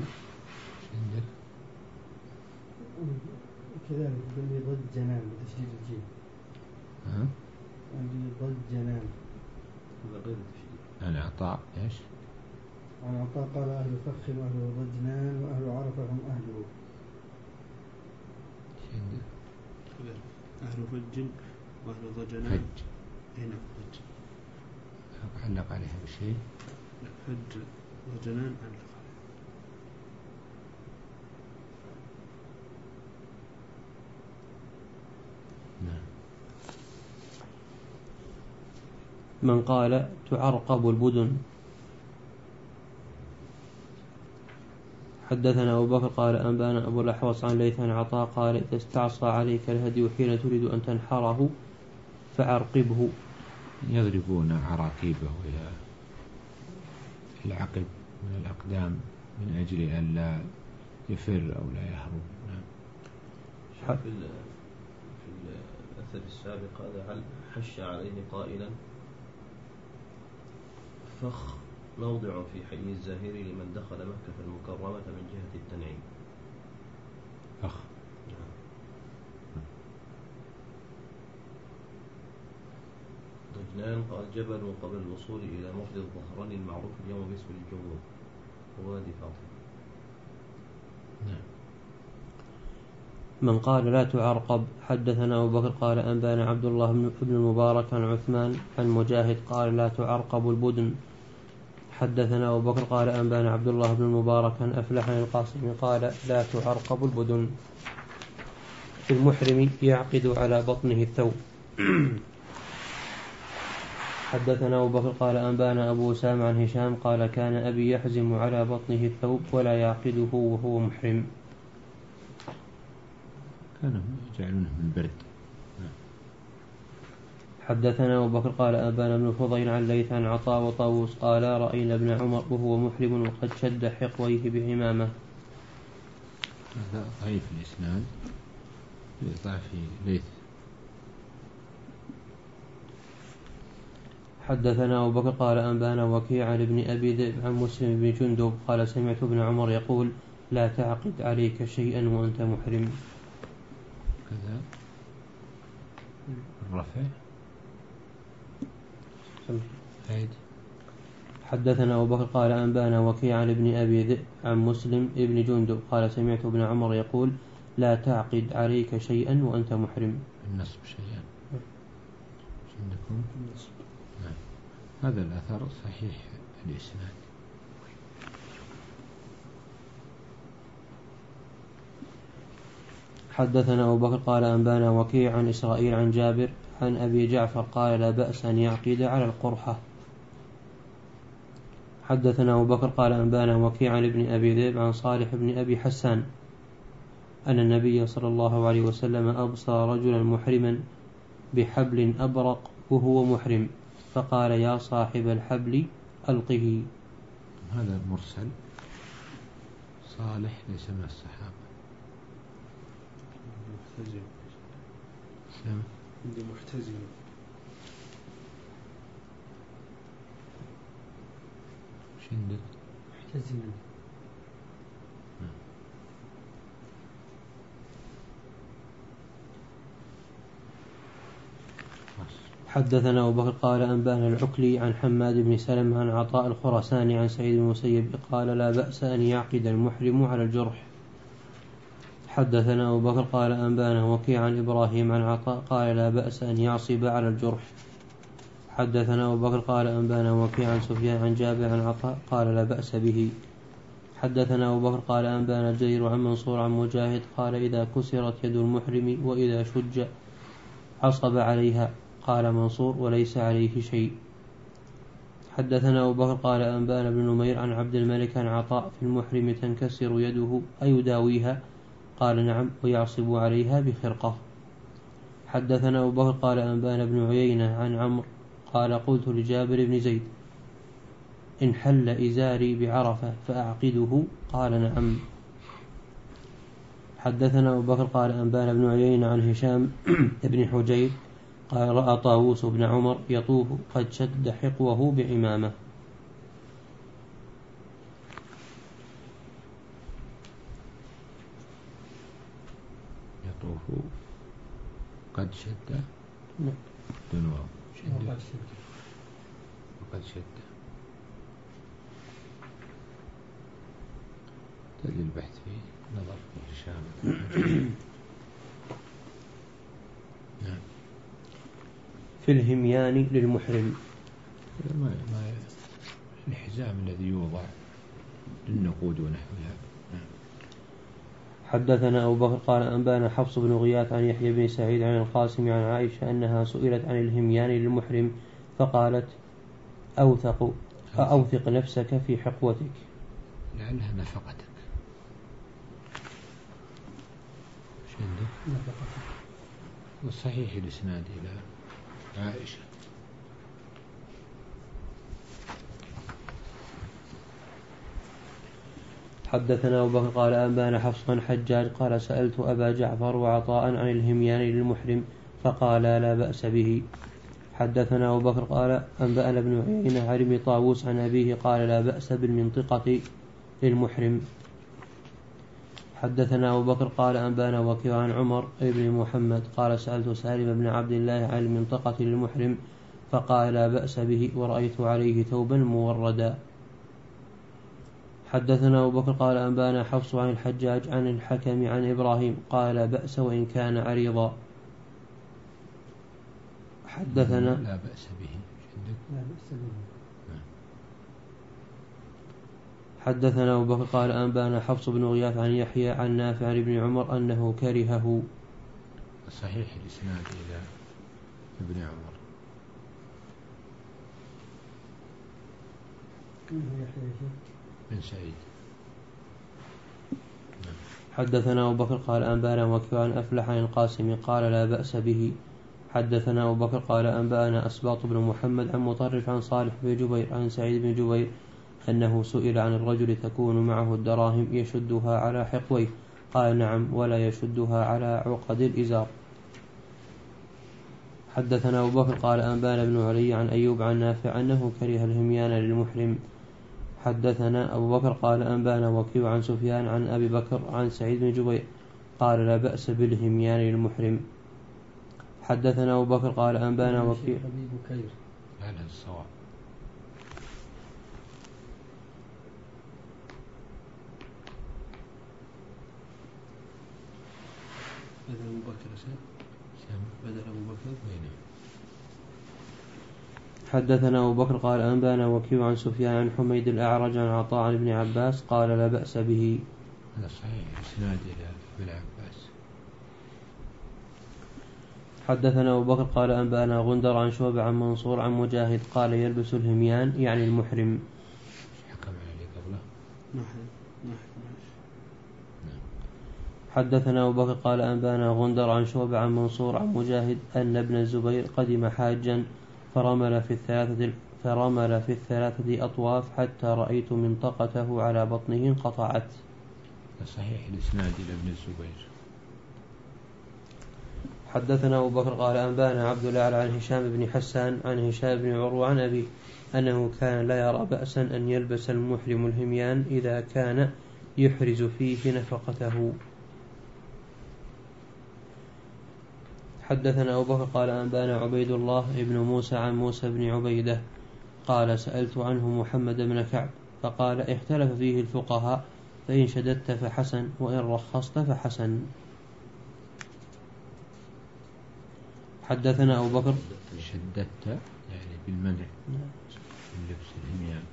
كذلك باللي ضد جنان بتشديد الجيم. ها؟ اللي ضد جنان. هذا غير التشديد. عن عطاء إيش؟ عن عطاء قال أهل فخ وأهل ضجنان وأهل عرفة هم أهله. أهل فج وأهل ضجنان. فج. هنا فج. علق عليها بشيء. لا فج ضجنان علق. من قال تعرقب البدن. حدثنا أبو بكر قال أنبانا أبو الأحوص عن ليث عن عطاء قال إذا استعصى عليك الهدي حين تريد أن تنحره فعرقبه. يضربون عراقيبه إلى العقب من الأقدام من أجل أن لا يفر أو لا يهرب. في في الأثر السابق هذا هل حش عليه قائلا فخ موضع في حي الزاهري لمن دخل مكة المكرمة من جهة التنعيم. فخ. ضجنان قال جبل قبل الوصول إلى مفض الظهران المعروف اليوم باسم الجمهور ووادي فاطمة. من قال لا تعرقب. حدثنا أبو بكر قال أنبانا عبد الله بن المبارك عن عثمان عن مجاهد قال لا تعرقب البدن. حدثنا أبو بكر قال أنبانا عبد الله بن المبارك عن أفلح عن القاسم قال لا تعرقب البدن. في المحرم يعقد على بطنه الثوب. حدثنا أبو بكر قال أنبانا أبو أسامة عن هشام قال كان أبي يحزم على بطنه الثوب ولا يعقده وهو محرم. كانوا يجعلونه من برد. حدثنا أبو بكر قال أبانا بن فضيل عن ليث عن عطاء وطاووس قال رأينا ابن عمر وهو محرم وقد شد حقويه بعمامة. هذا ضعيف الإسناد لضعف ليث. حدثنا أبو بكر قال أنبانا وكيع عن ابن أبي ذئب عن مسلم بن جندب قال سمعت ابن عمر يقول لا تعقد عليك شيئا وأنت محرم. كذا الرفع. عيد. حدثنا أبو بكر قال أنبانا وكيع عن ابن أبي ذئب عن مسلم ابن جندب قال سمعت ابن عمر يقول لا تعقد عليك شيئا وأنت محرم. النصب شيئا عندكم النصب. نعم. هذا الأثر صحيح الإسناد. حدثنا أبو بكر قال أنبانا وكيع عن إسرائيل عن جابر عن أبي جعفر قال لا بأس أن يعقد على القرحة. حدثنا أبو بكر قال أنبانا وكيع عن ابن أبي ذئب عن صالح بن أبي حسان أن النبي صلى الله عليه وسلم أبصر رجلا محرما بحبل أبرق وهو محرم، فقال يا صاحب الحبل ألقه. هذا مرسل صالح ليس من الصحابة. محتزم نعم. عندي محتزم. وش عندك؟ محتزم. حدثنا أبو بكر قال أنبأنا العكلي عن حماد بن سلمة عن عطاء الخراساني عن سعيد بن المسيب قال لا بأس أن يعقد المحرم على الجرح. حدثنا أبو بكر قال أنبأنا وكيع عن إبراهيم عن عطاء قال لا بأس أن يعصب على الجرح. حدثنا أبو بكر قال أنبأنا وكيع عن سفيان عن جابر عن عطاء قال لا بأس به. حدثنا أبو بكر قال أنبأنا جرير عن منصور عن مجاهد قال إذا كسرت يد المحرم وإذا شج عصب عليها. قال منصور وليس عليه شيء. حدثنا أبو بكر قال أنبأنا بن نمير عن عبد الملك عن عطاء في المحرم تنكسر يده أيداويها؟ قال نعم ويعصب عليها بخرقة. حدثنا أبو بكر قال أنبأنا بن عيينة عن عمرو قال قلت لجابر بن زيد إن حل إزاري بعرفة فأعقده؟ قال نعم. حدثنا أبو بكر قال أنبأنا بن عيينة عن هشام بن حجير قال رأى طاووس بن عمر يطوف قد شد حقوه بعمامة. يطوف قد شد نعم. دنوا وقد شد. وقد شد تجد البحث فيه نظر في هشام. نعم. في الهميان للمحرم ما ما الحزام الذي يوضع للنقود ونحوها. حدثنا أبو بكر قال أنبأنا حفص بن غياث عن يحيى بن سعيد عن القاسم عن عائشة أنها سئلت عن الهميان للمحرم فقالت أوثق أوثق نفسك في حقوتك لعلها نفقتك. وش عندك؟ نفقتك. والصحيح الإسناد إلى عائشة. حدثنا أبو بكر قال أنبأنا حفص عن حجاج قال سألت أبا جعفر وعطاء عن الهميان للمحرم فقال لا بأس به. حدثنا أبو بكر قال أنبأنا ابن عيينة عن ابن طاووس عن أبيه قال لا بأس بالمنطقة للمحرم. حدثنا أبو بكر قال أنبأنا وكيع عن عمر بن محمد قال سألت سالم بن عبد الله عن المنطقة للمحرم فقال لا بأس به ورأيت عليه ثوبا موردا. حدثنا أبو بكر قال أنبأنا حفص عن الحجاج عن الحكم عن إبراهيم قال لا بأس وإن كان عريضا. حدثنا لا بأس به. لا بأس به. حدثنا أبو بكر قال أنبأنا حفص بن غياث عن يحيى عن نافع عن ابن عمر أنه كرهه. صحيح الإسناد إلى ابن عمر. بن سعيد. حدثنا أبو بكر قال أنبأنا وكيع عن أفلح عن القاسم قال لا بأس به. حدثنا أبو بكر قال أنبأنا أسباط بن محمد عن مطرف عن صالح بن جبير عن سعيد بن جبير أنه سئل عن الرجل تكون معه الدراهم يشدها على حقويه قال نعم ولا يشدها على عقد الإزار. حدثنا أبو بكر قال أنبأنا بن علي عن أيوب عن نافع أنه كره الهميان للمحرم. حدثنا أبو بكر قال أنبأنا وكيع عن سفيان عن أبي بكر عن سعيد بن جبير قال لا بأس بالهميان للمحرم. حدثنا أبو بكر قال أنبأنا وكيع هذا الصواب. بدل أبو بكر سام بدل أبو بكر بينه. حدثنا أبو بكر قال أنبأنا وكيع عن سفيان عن حميد الأعرج عن عطاء عن ابن عباس قال لا بأس به. هذا صحيح إسناد إلى ابن عباس. حدثنا أبو بكر قال أنبأنا غندر عن شعبة عن منصور عن مجاهد قال يلبس الهميان يعني المحرم. حكم عليه قبله. نحن نحن حدثنا أبو بكر قال أنبانا غندر عن شعبة عن منصور عن مجاهد أن ابن الزبير قدم حاجا فرمل في الثلاثة فرمل في الثلاثة أطواف حتى رأيت منطقته على بطنه انقطعت. صحيح الإسناد إلى ابن الزبير. حدثنا أبو بكر قال أنبانا عبد الله عن هشام بن حسان عن هشام بن عروة عن أبي أنه كان لا يرى بأسا أن يلبس المحرم الهميان إذا كان يحرز فيه نفقته. حدثنا أبو بكر قال أنبانا عبيد الله بن موسى عن موسى بن عبيدة قال سألت عنه محمد بن كعب فقال اختلف فيه الفقهاء فإن شددت فحسن وإن رخصت فحسن. حدثنا أبو بكر شددت يعني بالمنع من لبس الهميان.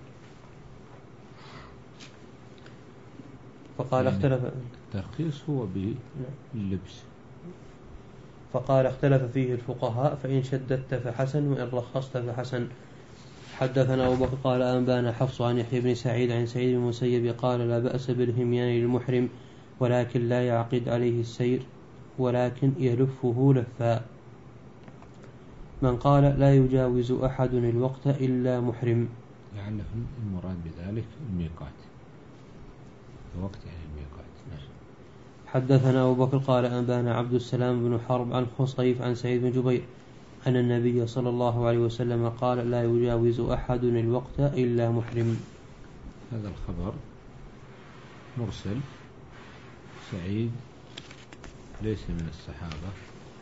فقال يعني اختلف الترخيص هو باللبس. فقال اختلف فيه الفقهاء فإن شددت فحسن وإن رخصت فحسن. حدثنا أبو بكر قال أنبانا حفص عن يحيى بن سعيد عن سعيد بن المسيب قال لا بأس بالهميان للمحرم ولكن لا يعقد عليه السير ولكن يلفه لفا. من قال لا يجاوز أحد الوقت إلا محرم. لعله المراد بذلك الميقات، الوقت يعني الميقات. حدثنا أبو بكر قال أنبانا عبد السلام بن حرب عن خصيف عن سعيد بن جبير أن النبي صلى الله عليه وسلم قال لا يجاوز أحد الوقت إلا محرم. هذا الخبر مرسل، سعيد ليس من الصحابة،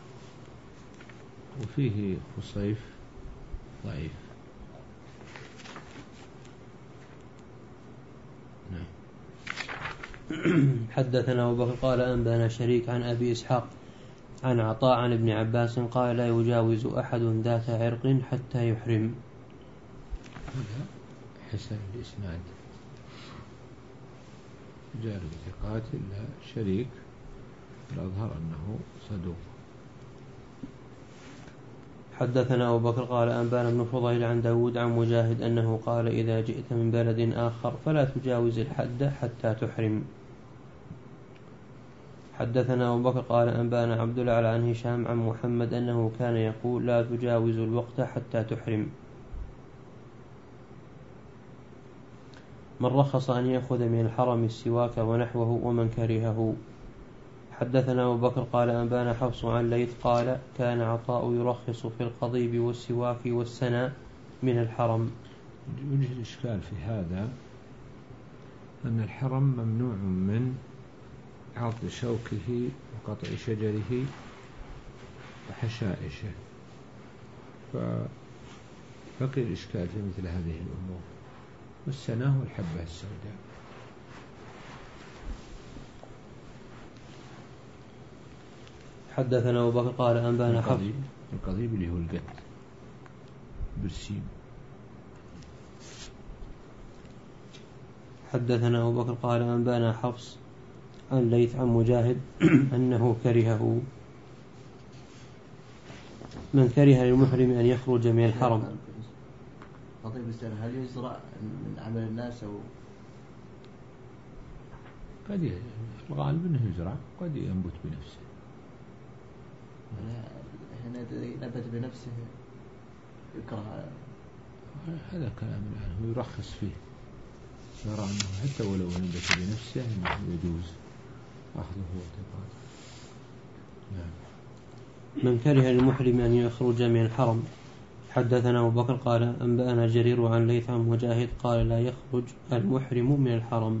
وفيه خصيف ضعيف. نعم. حدثنا أبو بكر قال أنبانا شريك عن أبي إسحاق عن عطاء عن ابن عباس قال لا يجاوز أحد ذات عرق حتى يحرم. هذا حسن الإسناد، رجال ثقات إلا شريك الأظهر أنه صدوق. حدثنا أبو بكر قال أنبانا بن فضيل عن داود عن مجاهد أنه قال إذا جئت من بلد آخر فلا تجاوز الحد حتى تحرم. حدثنا أبو بكر قال أنبانا عبد الأعلى عن هشام عن محمد أنه كان يقول لا تجاوز الوقت حتى تحرم. من رخص أن يأخذ من الحرم السواك ونحوه ومن كرهه. حدثنا أبو بكر قال أنبانا حفص عن ليث قال كان عطاء يرخص في القضيب والسواك والسنا من الحرم. وجه الإشكال في هذا أن الحرم ممنوع من عض شوكه وقطع شجره وحشائشه، فبقي الإشكال في مثل هذه الأمور. والسنا هو الحبة السوداء. حدثنا أبو بكر قال أنبانا حفص القضيب اللي هو القط بالسين. حدثنا أبو بكر قال أنبانا حفص عن ليث عن مجاهد أنه كرهه. من كره للمحرم أن يخرج من الحرم. قضيب السنة هل يزرع من عمل الناس أو قد الغالب أنه يزرع قد ينبت بنفسه. هنا نبت بنفسه يكره. هذا كلام الآن هو يرخص فيه، يرى أنه حتى ولو نبت بنفسه أنه يجوز أخذه واتقاطه. نعم. من كره للمحرم أن يخرج من الحرم. حدثنا أبو بكر قال أنبأنا جرير عن ليث عن مجاهد قال لا يخرج المحرم من الحرم.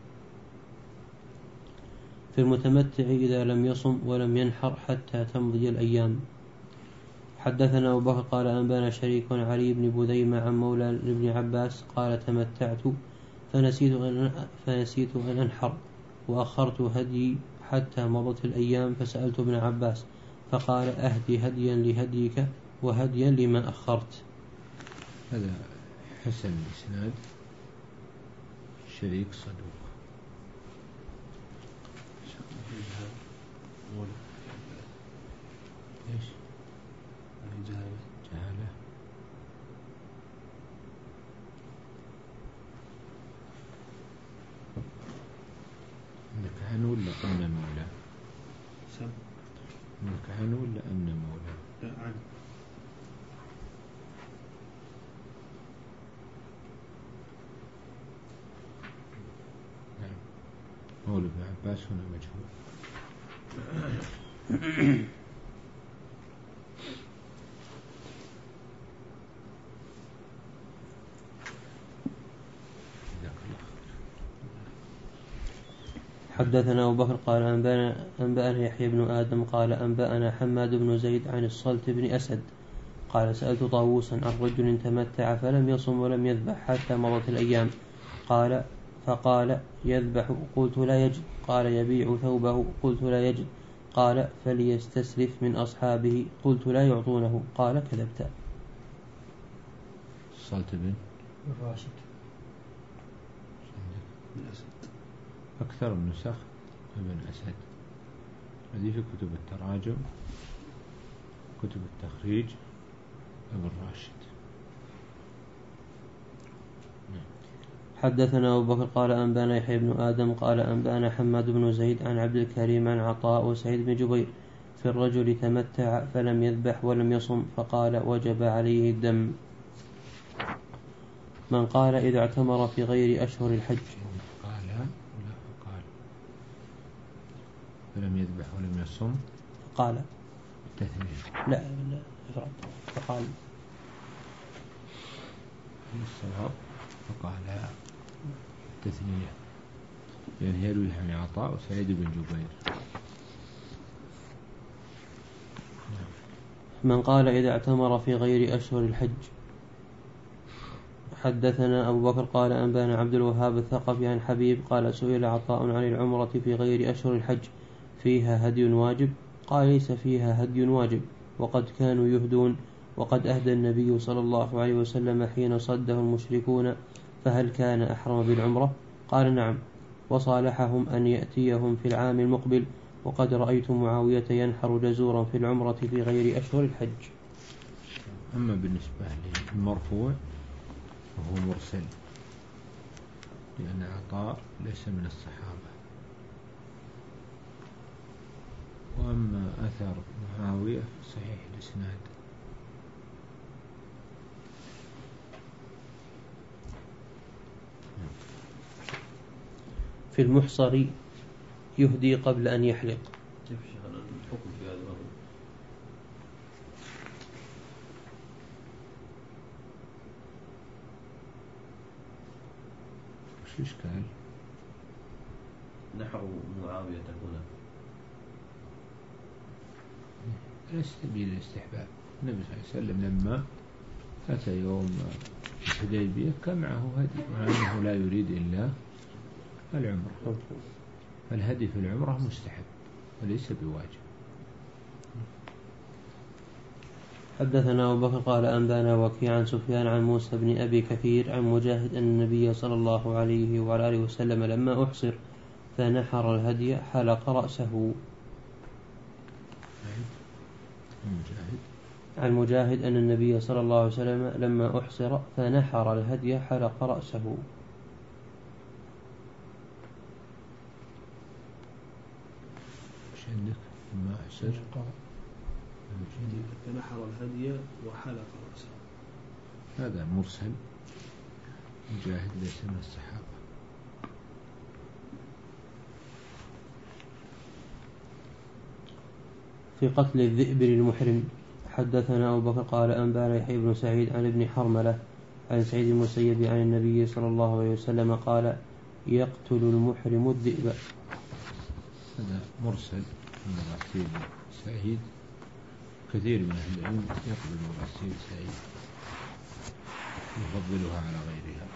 في المتمتع إذا لم يصم ولم ينحر حتى تمضي الأيام. حدثنا أبو بكر قال أنبانا شريك علي بن بذيمة عن مولى لابن عباس قال تمتعت فنسيت أن, فنسيت أن أنحر وأخرت هدي حتى مضت الأيام فسألت ابن عباس فقال أهدي هديا لهديك وهديا لما أخرت. هذا حسن الإسناد، شريك صدوق. ايش؟ جهالة. جهالة. عندك عن ولا قلنا مولى؟ قول ابن عباس هنا مجهول. حدثنا أبو بكر قال أنبأنا يحيى بن آدم قال أنبأنا حماد بن زيد عن الصلت بن أسد قال سألت طاووسا عن رجل تمتع فلم يصم ولم يذبح حتى مضت الأيام قال فقال يذبح قلت لا يجد قال يبيع ثوبه قلت لا يجد قال فليستسلف من أصحابه قلت لا يعطونه قال كذبت. الصلت بن الراشد من أسد. أكثر النسخ ابن أسد، هذه في كتب التراجم كتب التخريج ابن راشد. حدثنا أبو بكر قال أنبأنا يحيى بن آدم قال أنبأنا حماد بن زيد عن عبد الكريم عن عطاء وسعيد بن جبير في الرجل تمتع فلم يذبح ولم يصم فقال وجب عليه الدم. من قال إذا اعتمر في غير أشهر الحج قال لا قال فلم يذبح ولم يصم قال التثنية لا لا إفراد فقال الصواب فقال التثنية يعني يروي عن عطاء وسعيد بن جبير. من قال إذا اعتمر في غير أشهر الحج. حدثنا أبو بكر قال أنبانا عبد الوهاب الثقفي عن حبيب قال سئل عطاء عن العمرة في غير أشهر الحج فيها هدي واجب قال ليس فيها هدي واجب وقد كانوا يهدون وقد أهدى النبي صلى الله عليه وسلم حين صده المشركون فهل كان أحرم بالعمرة قال نعم وصالحهم أن يأتيهم في العام المقبل وقد رأيت معاوية ينحر جزورا في العمرة في غير أشهر الحج. أما بالنسبة للمرفوع وهو مرسل لأن عطاء ليس من الصحابة، وأما أثر معاوية صحيح الإسناد. في المحصر يهدي قبل أن يحلق. كيف الحكم في هذا الأمر؟ وش الإشكال؟ نحر معاوية هنا ليس سبيل الاستحباب. النبي صلى الله عليه وسلم لما أتى يوم الحديبية كان معه هدي مع أنه لا يريد إلا العمرة، فالهدي في العمرة مستحب وليس بواجب. حدثنا أبو بكر قال أنبانا وكيع عن سفيان عن موسى بن أبي كثير عن مجاهد أن النبي صلى الله عليه وعلى آله وسلم لما أحصر فنحر الهدي حلق رأسه. مجاهد عن مجاهد أن النبي صلى الله عليه وسلم لما أحصر فنحر الهدي حلق رأسه. وش عندك؟ ما أحسر فنحر الهدي وحلق رأسه. هذا مرسل، مجاهد ليس من الصحابة. في قتل الذئب للمحرم. حدثنا أبو بكر قال أنبانا يحيى بن سعيد عن ابن حرملة عن سعيد المسيب عن النبي صلى الله عليه وسلم قال يقتل المحرم الذئب. هذا مرسل من مراسيل سعيد، كثير من أهل العلم يقبل مراسيل سعيد يفضلها على غيرها.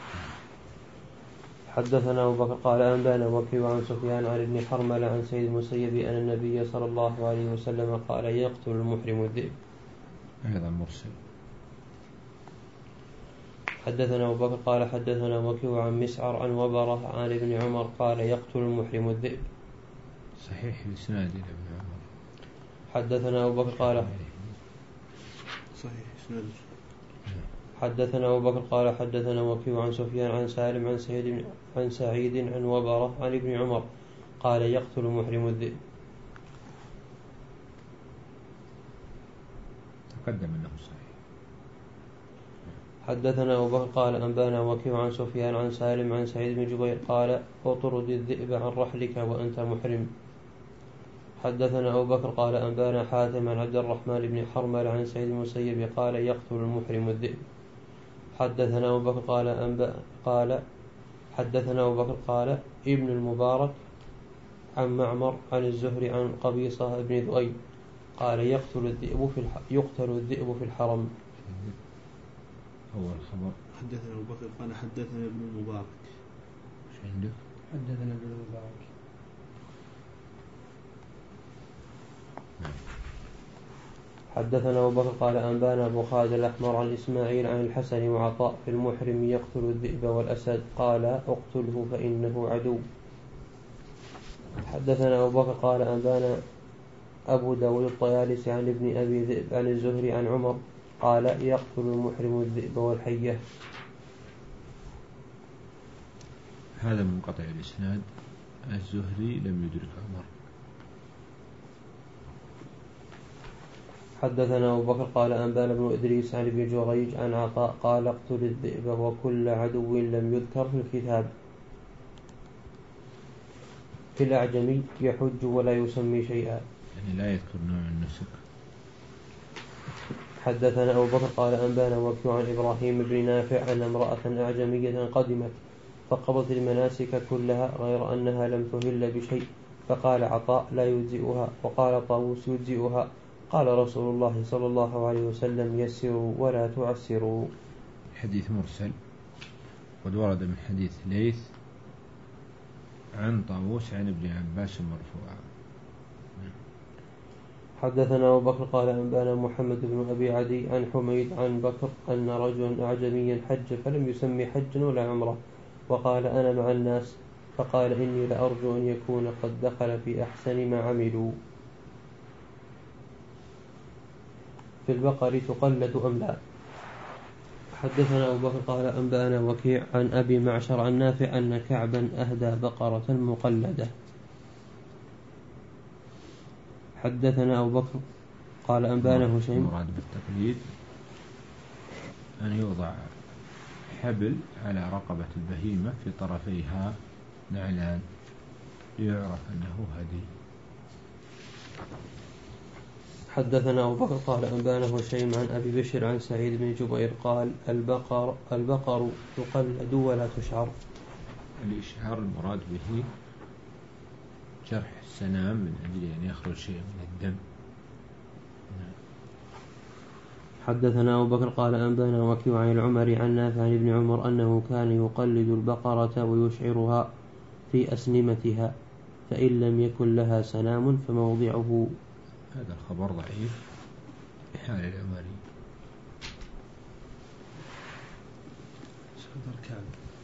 حدثنا أبو بكر قال أنبانا وكيع عن سفيان عن ابن حرملة عن سعيد المسيب أن النبي صلى الله عليه وسلم قال يقتل المحرم الذئب. هذا مرسل. حدثنا أبو بكر قال حدثنا وكيع عن مسعر عن وبرة عن ابن عمر قال يقتل المحرم الذئب. صحيح الإسناد إلى ابن عمر. حدثنا أبو بكر قال صحيح إسناد. حدثنا أبو بكر قال حدثنا وكيع عن سفيان عن سالم عن سعيد عن سعيد عن وبرة عن ابن عمر قال يقتل محرم الذئب. تقدم أنه صحيح. حدثنا أبو بكر قال أنبانا وكيع عن سفيان عن سالم عن سعيد بن جبير قال اطرد الذئب عن رحلك وأنت محرم. حدثنا أبو بكر قال أنبانا حاتم عن عبد الرحمن بن حرمل عن سعيد بن المسيب قال يقتل المحرم الذئب. حدثنا أبو بكر قال أنبا قال حدثنا أبو بكر قال ابن المبارك عن معمر عن الزهري عن قبيصة بن ذؤيب قال يقتل الذئب في الح... يقتل الذئب في الحرم. أول خبر حدثنا أبو بكر قال حدثنا ابن المبارك. ايش عندك؟ حدثنا ابن المبارك. حدثنا أبو بكر قال أنبانا أبو خالد الأحمر عن إسماعيل عن الحسن وعطاء في المحرم يقتل الذئب والأسد قال اقتله فإنه عدو. حدثنا أبو بكر قال أنبانا أبو داود الطيالسي عن ابن أبي ذئب عن الزهري عن عمر قال يقتل المحرم الذئب والحية. هذا منقطع الإسناد، الزهري لم يدرك عمر. حدثنا أبو بكر قال أنبانا بن إدريس عن ابن جريج عن عطاء قال اقتل الذئب وكل عدو لم يذكر في الكتاب في الأعجمي يحج ولا يسمي شيئا، يعني لا يذكر نوع النسك. حدثنا أبو بكر قال أنبانا وكيع عن إبراهيم بن نافع أن امرأة أعجمية قدمت فقضت المناسك كلها غير أنها لم تهل بشيء، فقال عطاء لا يجزئها، وقال طاووس يجزئها. قال رسول الله صلى الله عليه وسلم يسروا ولا تعسروا. حديث مرسل، قد ورد من حديث ليث عن طاووس عن ابن عباس مرفوعا. حدثنا أبو بكر قال أنبانا محمد بن أبي عدي عن حميد عن بكر أن رجلا أعجميا حج فلم يسمي حجا ولا عمره، وقال أنا مع الناس، فقال إني لأرجو أن يكون قد دخل في أحسن ما عملوا. في البقر تقلد أم لا؟ حدثنا أبو بكر قال أنبانا وكيع عن أبي معشر عن نافع أن كعبا أهدى بقرة مقلدة. حدثنا أبو بكر قال أنبانا هشيم. المراد بالتقليد أن يوضع حبل على رقبة البهيمة في طرفيها نعلان ليعرف أنه هدي. حدثنا أبو بكر قال أنبانا هشيم عن أبي بشر عن سعيد بن جبير قال البقر البقر تقلد ولا تشعر. الإشعار المراد به جرح السنام من أجل أن يخرج شيء من الدم. حدثنا أبو بكر قال أنبانا وكيع عن العمري عن نافع عن ابن عمر أنه كان يقلد البقرة ويشعرها في أسنمتها، فإن لم يكن لها سنام فموضعه. هذا الخبر ضعيف حال العمري. صدر كعب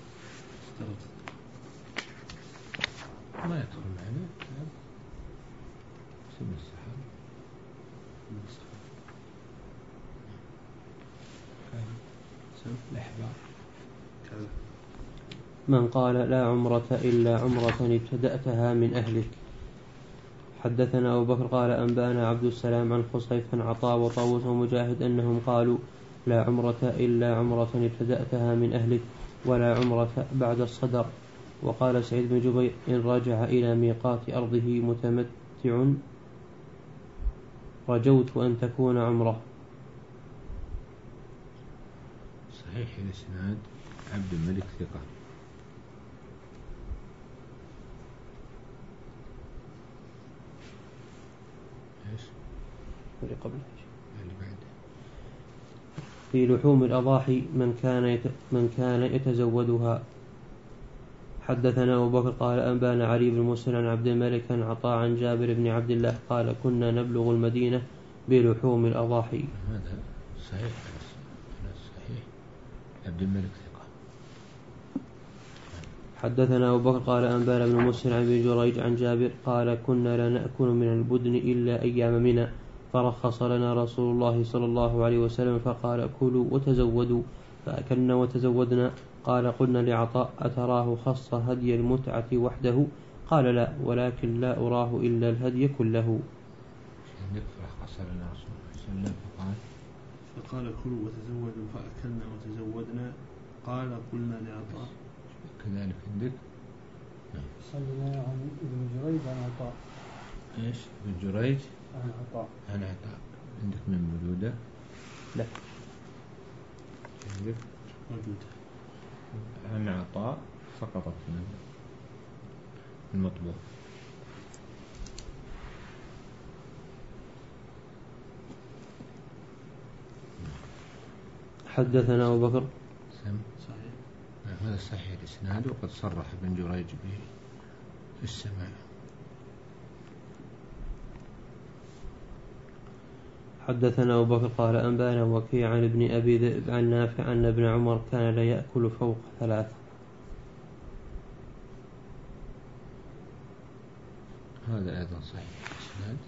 ما يدخل معنا سن السحاب الأحبار. من قال لا عمرة إلا عمرة ابتدأتها من أهلك. حدثنا أبو بكر قال أنبانا عبد السلام عن خصيف عن عطاء وطاووس ومجاهد أنهم قالوا لا عمرة إلا عمرة ابتدأتها من أهلك ولا عمرة بعد الصدر. وقال سعيد بن جبير إن رجع إلى ميقات أرضه متمتع رجوت أن تكون عمره. صحيح الإسناد عبد الملك ثقة. ايش اللي قبله اللي بعد؟ في لحوم الأضاحي من كان يت... من كان يتزودها. حدثنا أبو بكر قال أنبانا علي بن مسلم عن عبد الملك عن عطاء عن جابر بن عبد الله قال كنا نبلغ المدينة بلحوم الأضاحي. هذا صحيح صحيح عبد الملك ثقة. حدثنا أبو بكر قال أنبانا بن مسلم عن ابن جريج عن جابر قال كنا لا نأكل من البدن إلا أيام منى، فرخص لنا رسول الله صلى الله عليه وسلم فقال كلوا وتزودوا، فأكلنا وتزودنا. قال قلنا لعطاء أتراه خص هدي المتعة وحده؟ قال لا، ولكن لا أراه إلا الهدي كله. فرخص لنا رسول الله صلى الله عليه وسلم فقال فقال كلوا وتزودوا فأكلنا وتزودنا. قال قلنا لعطاء كذلك عندك صلنا عن ابن جريج عن عطاء. ايش ابن جريج عن عطاء عن عطاء. عندك من موجودة؟ لا عندك موجودة عن عطاء سقطت من المطبوع. حدثنا أبو بكر سم صحيح. هذا صحيح الإسناد وقد صرح ابن جريج به في السماع. حدثنا أبو بكر قال أنبانا وكيع عن ابن أبي ذئب عن نافع أن ابن عمر كان لا يأكل فوق ثلاث. هذا أيضا صحيح الإسناد.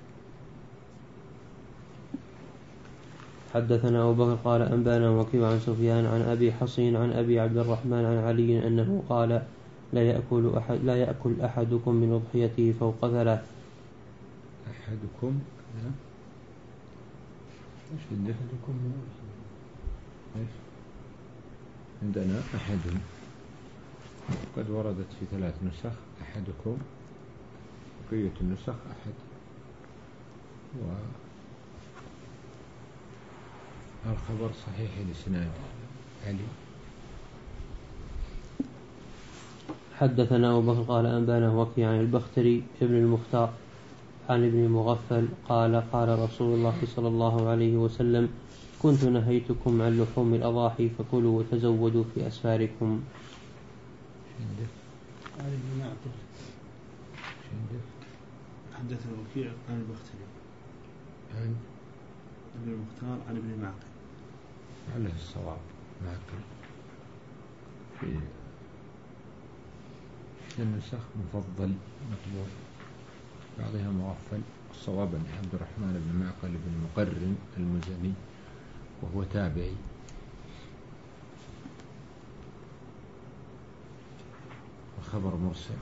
حدثنا أبو بكر قال أنبانا وكيع عن سفيان عن أبي حصين عن أبي عبد الرحمن عن علي أنه قال لا يأكل أحد لا يأكل أحدكم من أضحيته فوق ثلاث. أحدكم ايش عندك؟ أحدكم من ايش عندنا أحد قد وردت في ثلاث نسخ أحدكم، بقية النسخ أحد. والخبر صحيح الإسناد علي. حدثنا أبو بكر قال أنبانا وكيع عن البختري ابن المختار عن ابن مغفل قال قال رسول الله صلى الله عليه وسلم كنت نهيتكم عن لحوم الأضاحي فكلوا وتزودوا في أسفاركم. علي بن معقل. حدثنا وكيع عن البختري عن ابن المختار عن ابن معقل. على الصواب معقل في النسخ مفضل مطبوع، بعضها مغفل. الصواب أن عبد الرحمن بن معقل بن مقرن المزني وهو تابعي. وخبر مرسل.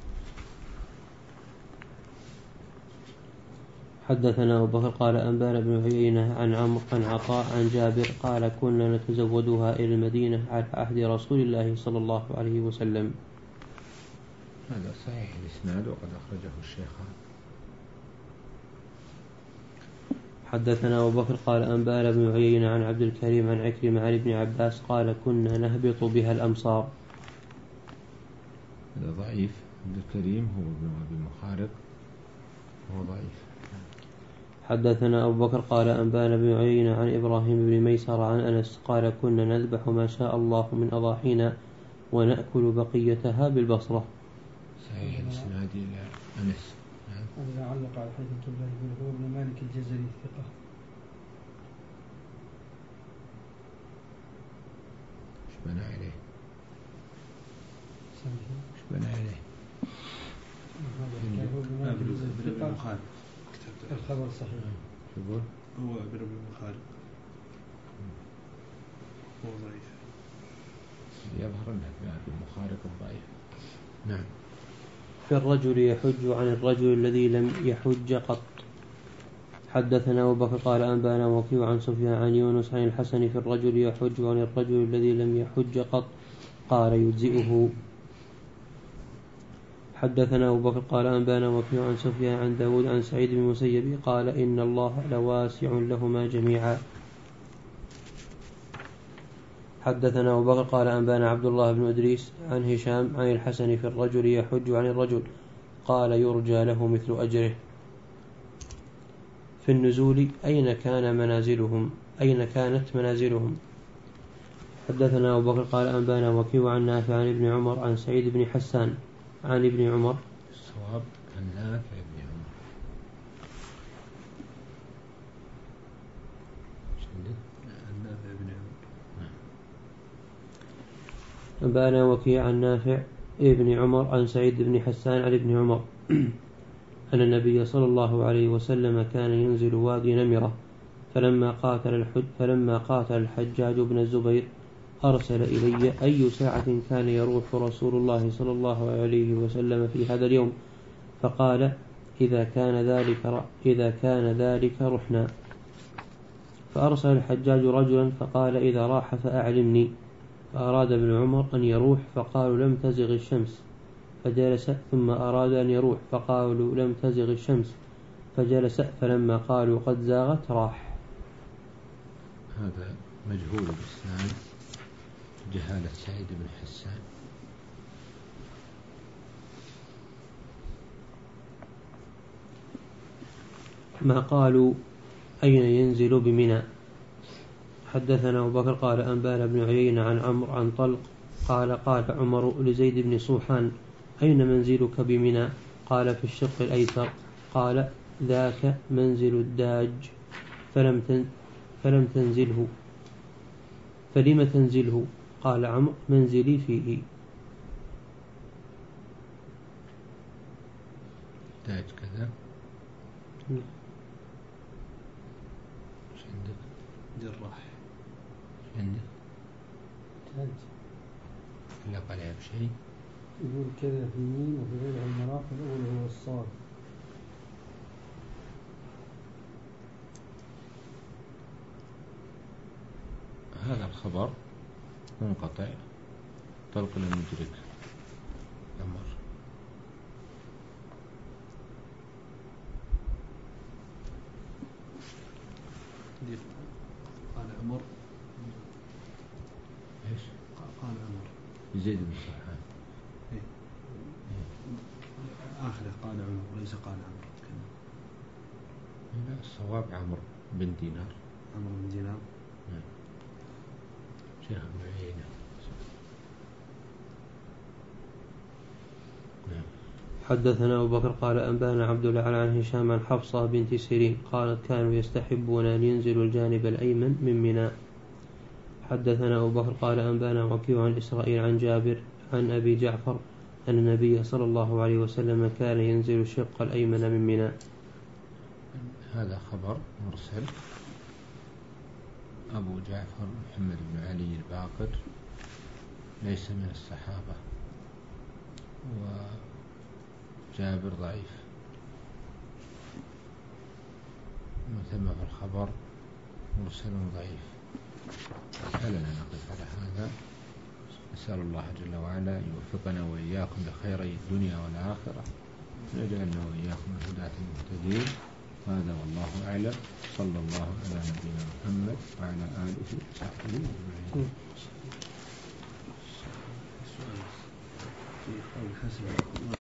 حدثنا أبو بكر قال أنبانا بن عيينة عن عمرو عن عطاء عن جابر قال كنا نتزودها إلى المدينة على عهد رسول الله صلى الله عليه وسلم. هذا صحيح الإسناد وقد أخرجه الشيخان. حدثنا أبو بكر قال أنبانا بن عيينة عن عبد الكريم عن عكرمة عن ابن عباس قال كنا نهبط بها الأمصار. هذا ضعيف. عبد الكريم هو ابن أبي مخارق وهو ضعيف. حدثنا أبو بكر قال أنبانا بن عيينة عن إبراهيم بن ميسر عن أنس قال كنا نذبح ما شاء الله من أضاحينا ونأكل بقيتها بالبصرة. صحيح الإسناد إلى أنس. أنا أعلق على حديث عبد الله بن هو ابن مالك الجزري ثقة. ايش بنى عليه؟ ايش بنى عليه؟ الخبر صحيح. شوفوا هو ابن ابي مخارق هو ضعيف. يظهر أنه في المخارق الضعيف. نعم. في الرجل يحج عن الرجل الذي لم يحج قط. حدثنا أبو بكر قال أنبانا وكيع عن سفيان عن يونس عن الحسن في الرجل يحج عن الرجل الذي لم يحج قط قال يجزئه. حدثنا أبو بكر قال أنبانا وكيع عن سفيان عن داود عن سعيد بن المسيب قال إن الله لواسع لهما جميعا. حدثنا أبو بكر قال أنبانا عبد الله بن إدريس عن هشام عن الحسن في الرجل يحج عن الرجل قال يرجى له مثل أجره. في النزول أين كان منازلهم أين كانت منازلهم. حدثنا أبو بكر قال أنبانا وكيع عن نافع عن ابن عمر عن سعيد بن حسان عن ابن عمر. الصواب عن نافع بن عمر. عن نافع بن عمر. أنبانا وكيع عن نافع ابن عمر عن سعيد بن حسان عن ابن عمر أن النبي صلى الله عليه وسلم كان ينزل وادي نمرة فلما قاتل الحج فلما قاتل الحجاج بن الزبير أرسل إلي أي ساعة كان يروح رسول الله صلى الله عليه وسلم في هذا اليوم فقال إذا كان ذلك إذا كان ذلك رحنا. فأرسل الحجاج رجلا فقال إذا راح فأعلمني، فأراد ابن عمر أن يروح فقالوا لم تزغ الشمس فجلس، ثم أراد أن يروح فقالوا لم تزغ الشمس فجلس، فلما قالوا قد زاغت راح. هذا مجهول الإسناد جهالة سعيد بن حسان. ما قالوا أين ينزل بمنى. حدثنا أبو بكر قال أنبانا بن عيينة عن عمرو عن طلق قال قال عمر لزيد بن صوحان أين منزلك بمنى؟ قال في الشق الأيسر. قال ذاك منزل الداج فلم تن فلم تنزله فلم تنزله؟ قال عمرو منزلي فيه. داج كذا عندك جراح عندك تاج لا قلع بشيء يقول كذا في ميم وفي غير المراقب الأول هو الصاد. هذا الخبر منقطع. طلق لم يدرك عمر. قال عمر ايش؟ قال عمر زيد بن صحان. إيه؟ آخره قال عمر وليس قال عمر. لا الصواب عمرو بن دينار. عمرو بن دينار شيخ ابن عيينة. حدثنا أبو بكر قال أنبانا عبد الله عن هشام عن حفصة بنت سيرين قالت كانوا يستحبون أن ينزلوا الجانب الأيمن من منى. حدثنا أبو بكر قال أنبانا وكيع عن إسرائيل عن جابر عن أبي جعفر أن النبي صلى الله عليه وسلم كان ينزل الشق الأيمن من منى. هذا خبر مرسل. أبو جعفر محمد بن علي الباقر ليس من الصحابة، وجابر ضعيف. مثل في الخبر مرسل ضعيف. فلنا نقف على هذا. نسأل الله جل وعلا يوفقنا وإياكم لخيري الدنيا والآخرة، ونجعلنا وإياكم الهداة المهتدين. هذا والله أعلم. صلى الله على نبينا محمد وعلى آله وصحبه أجمعين. في قول حسن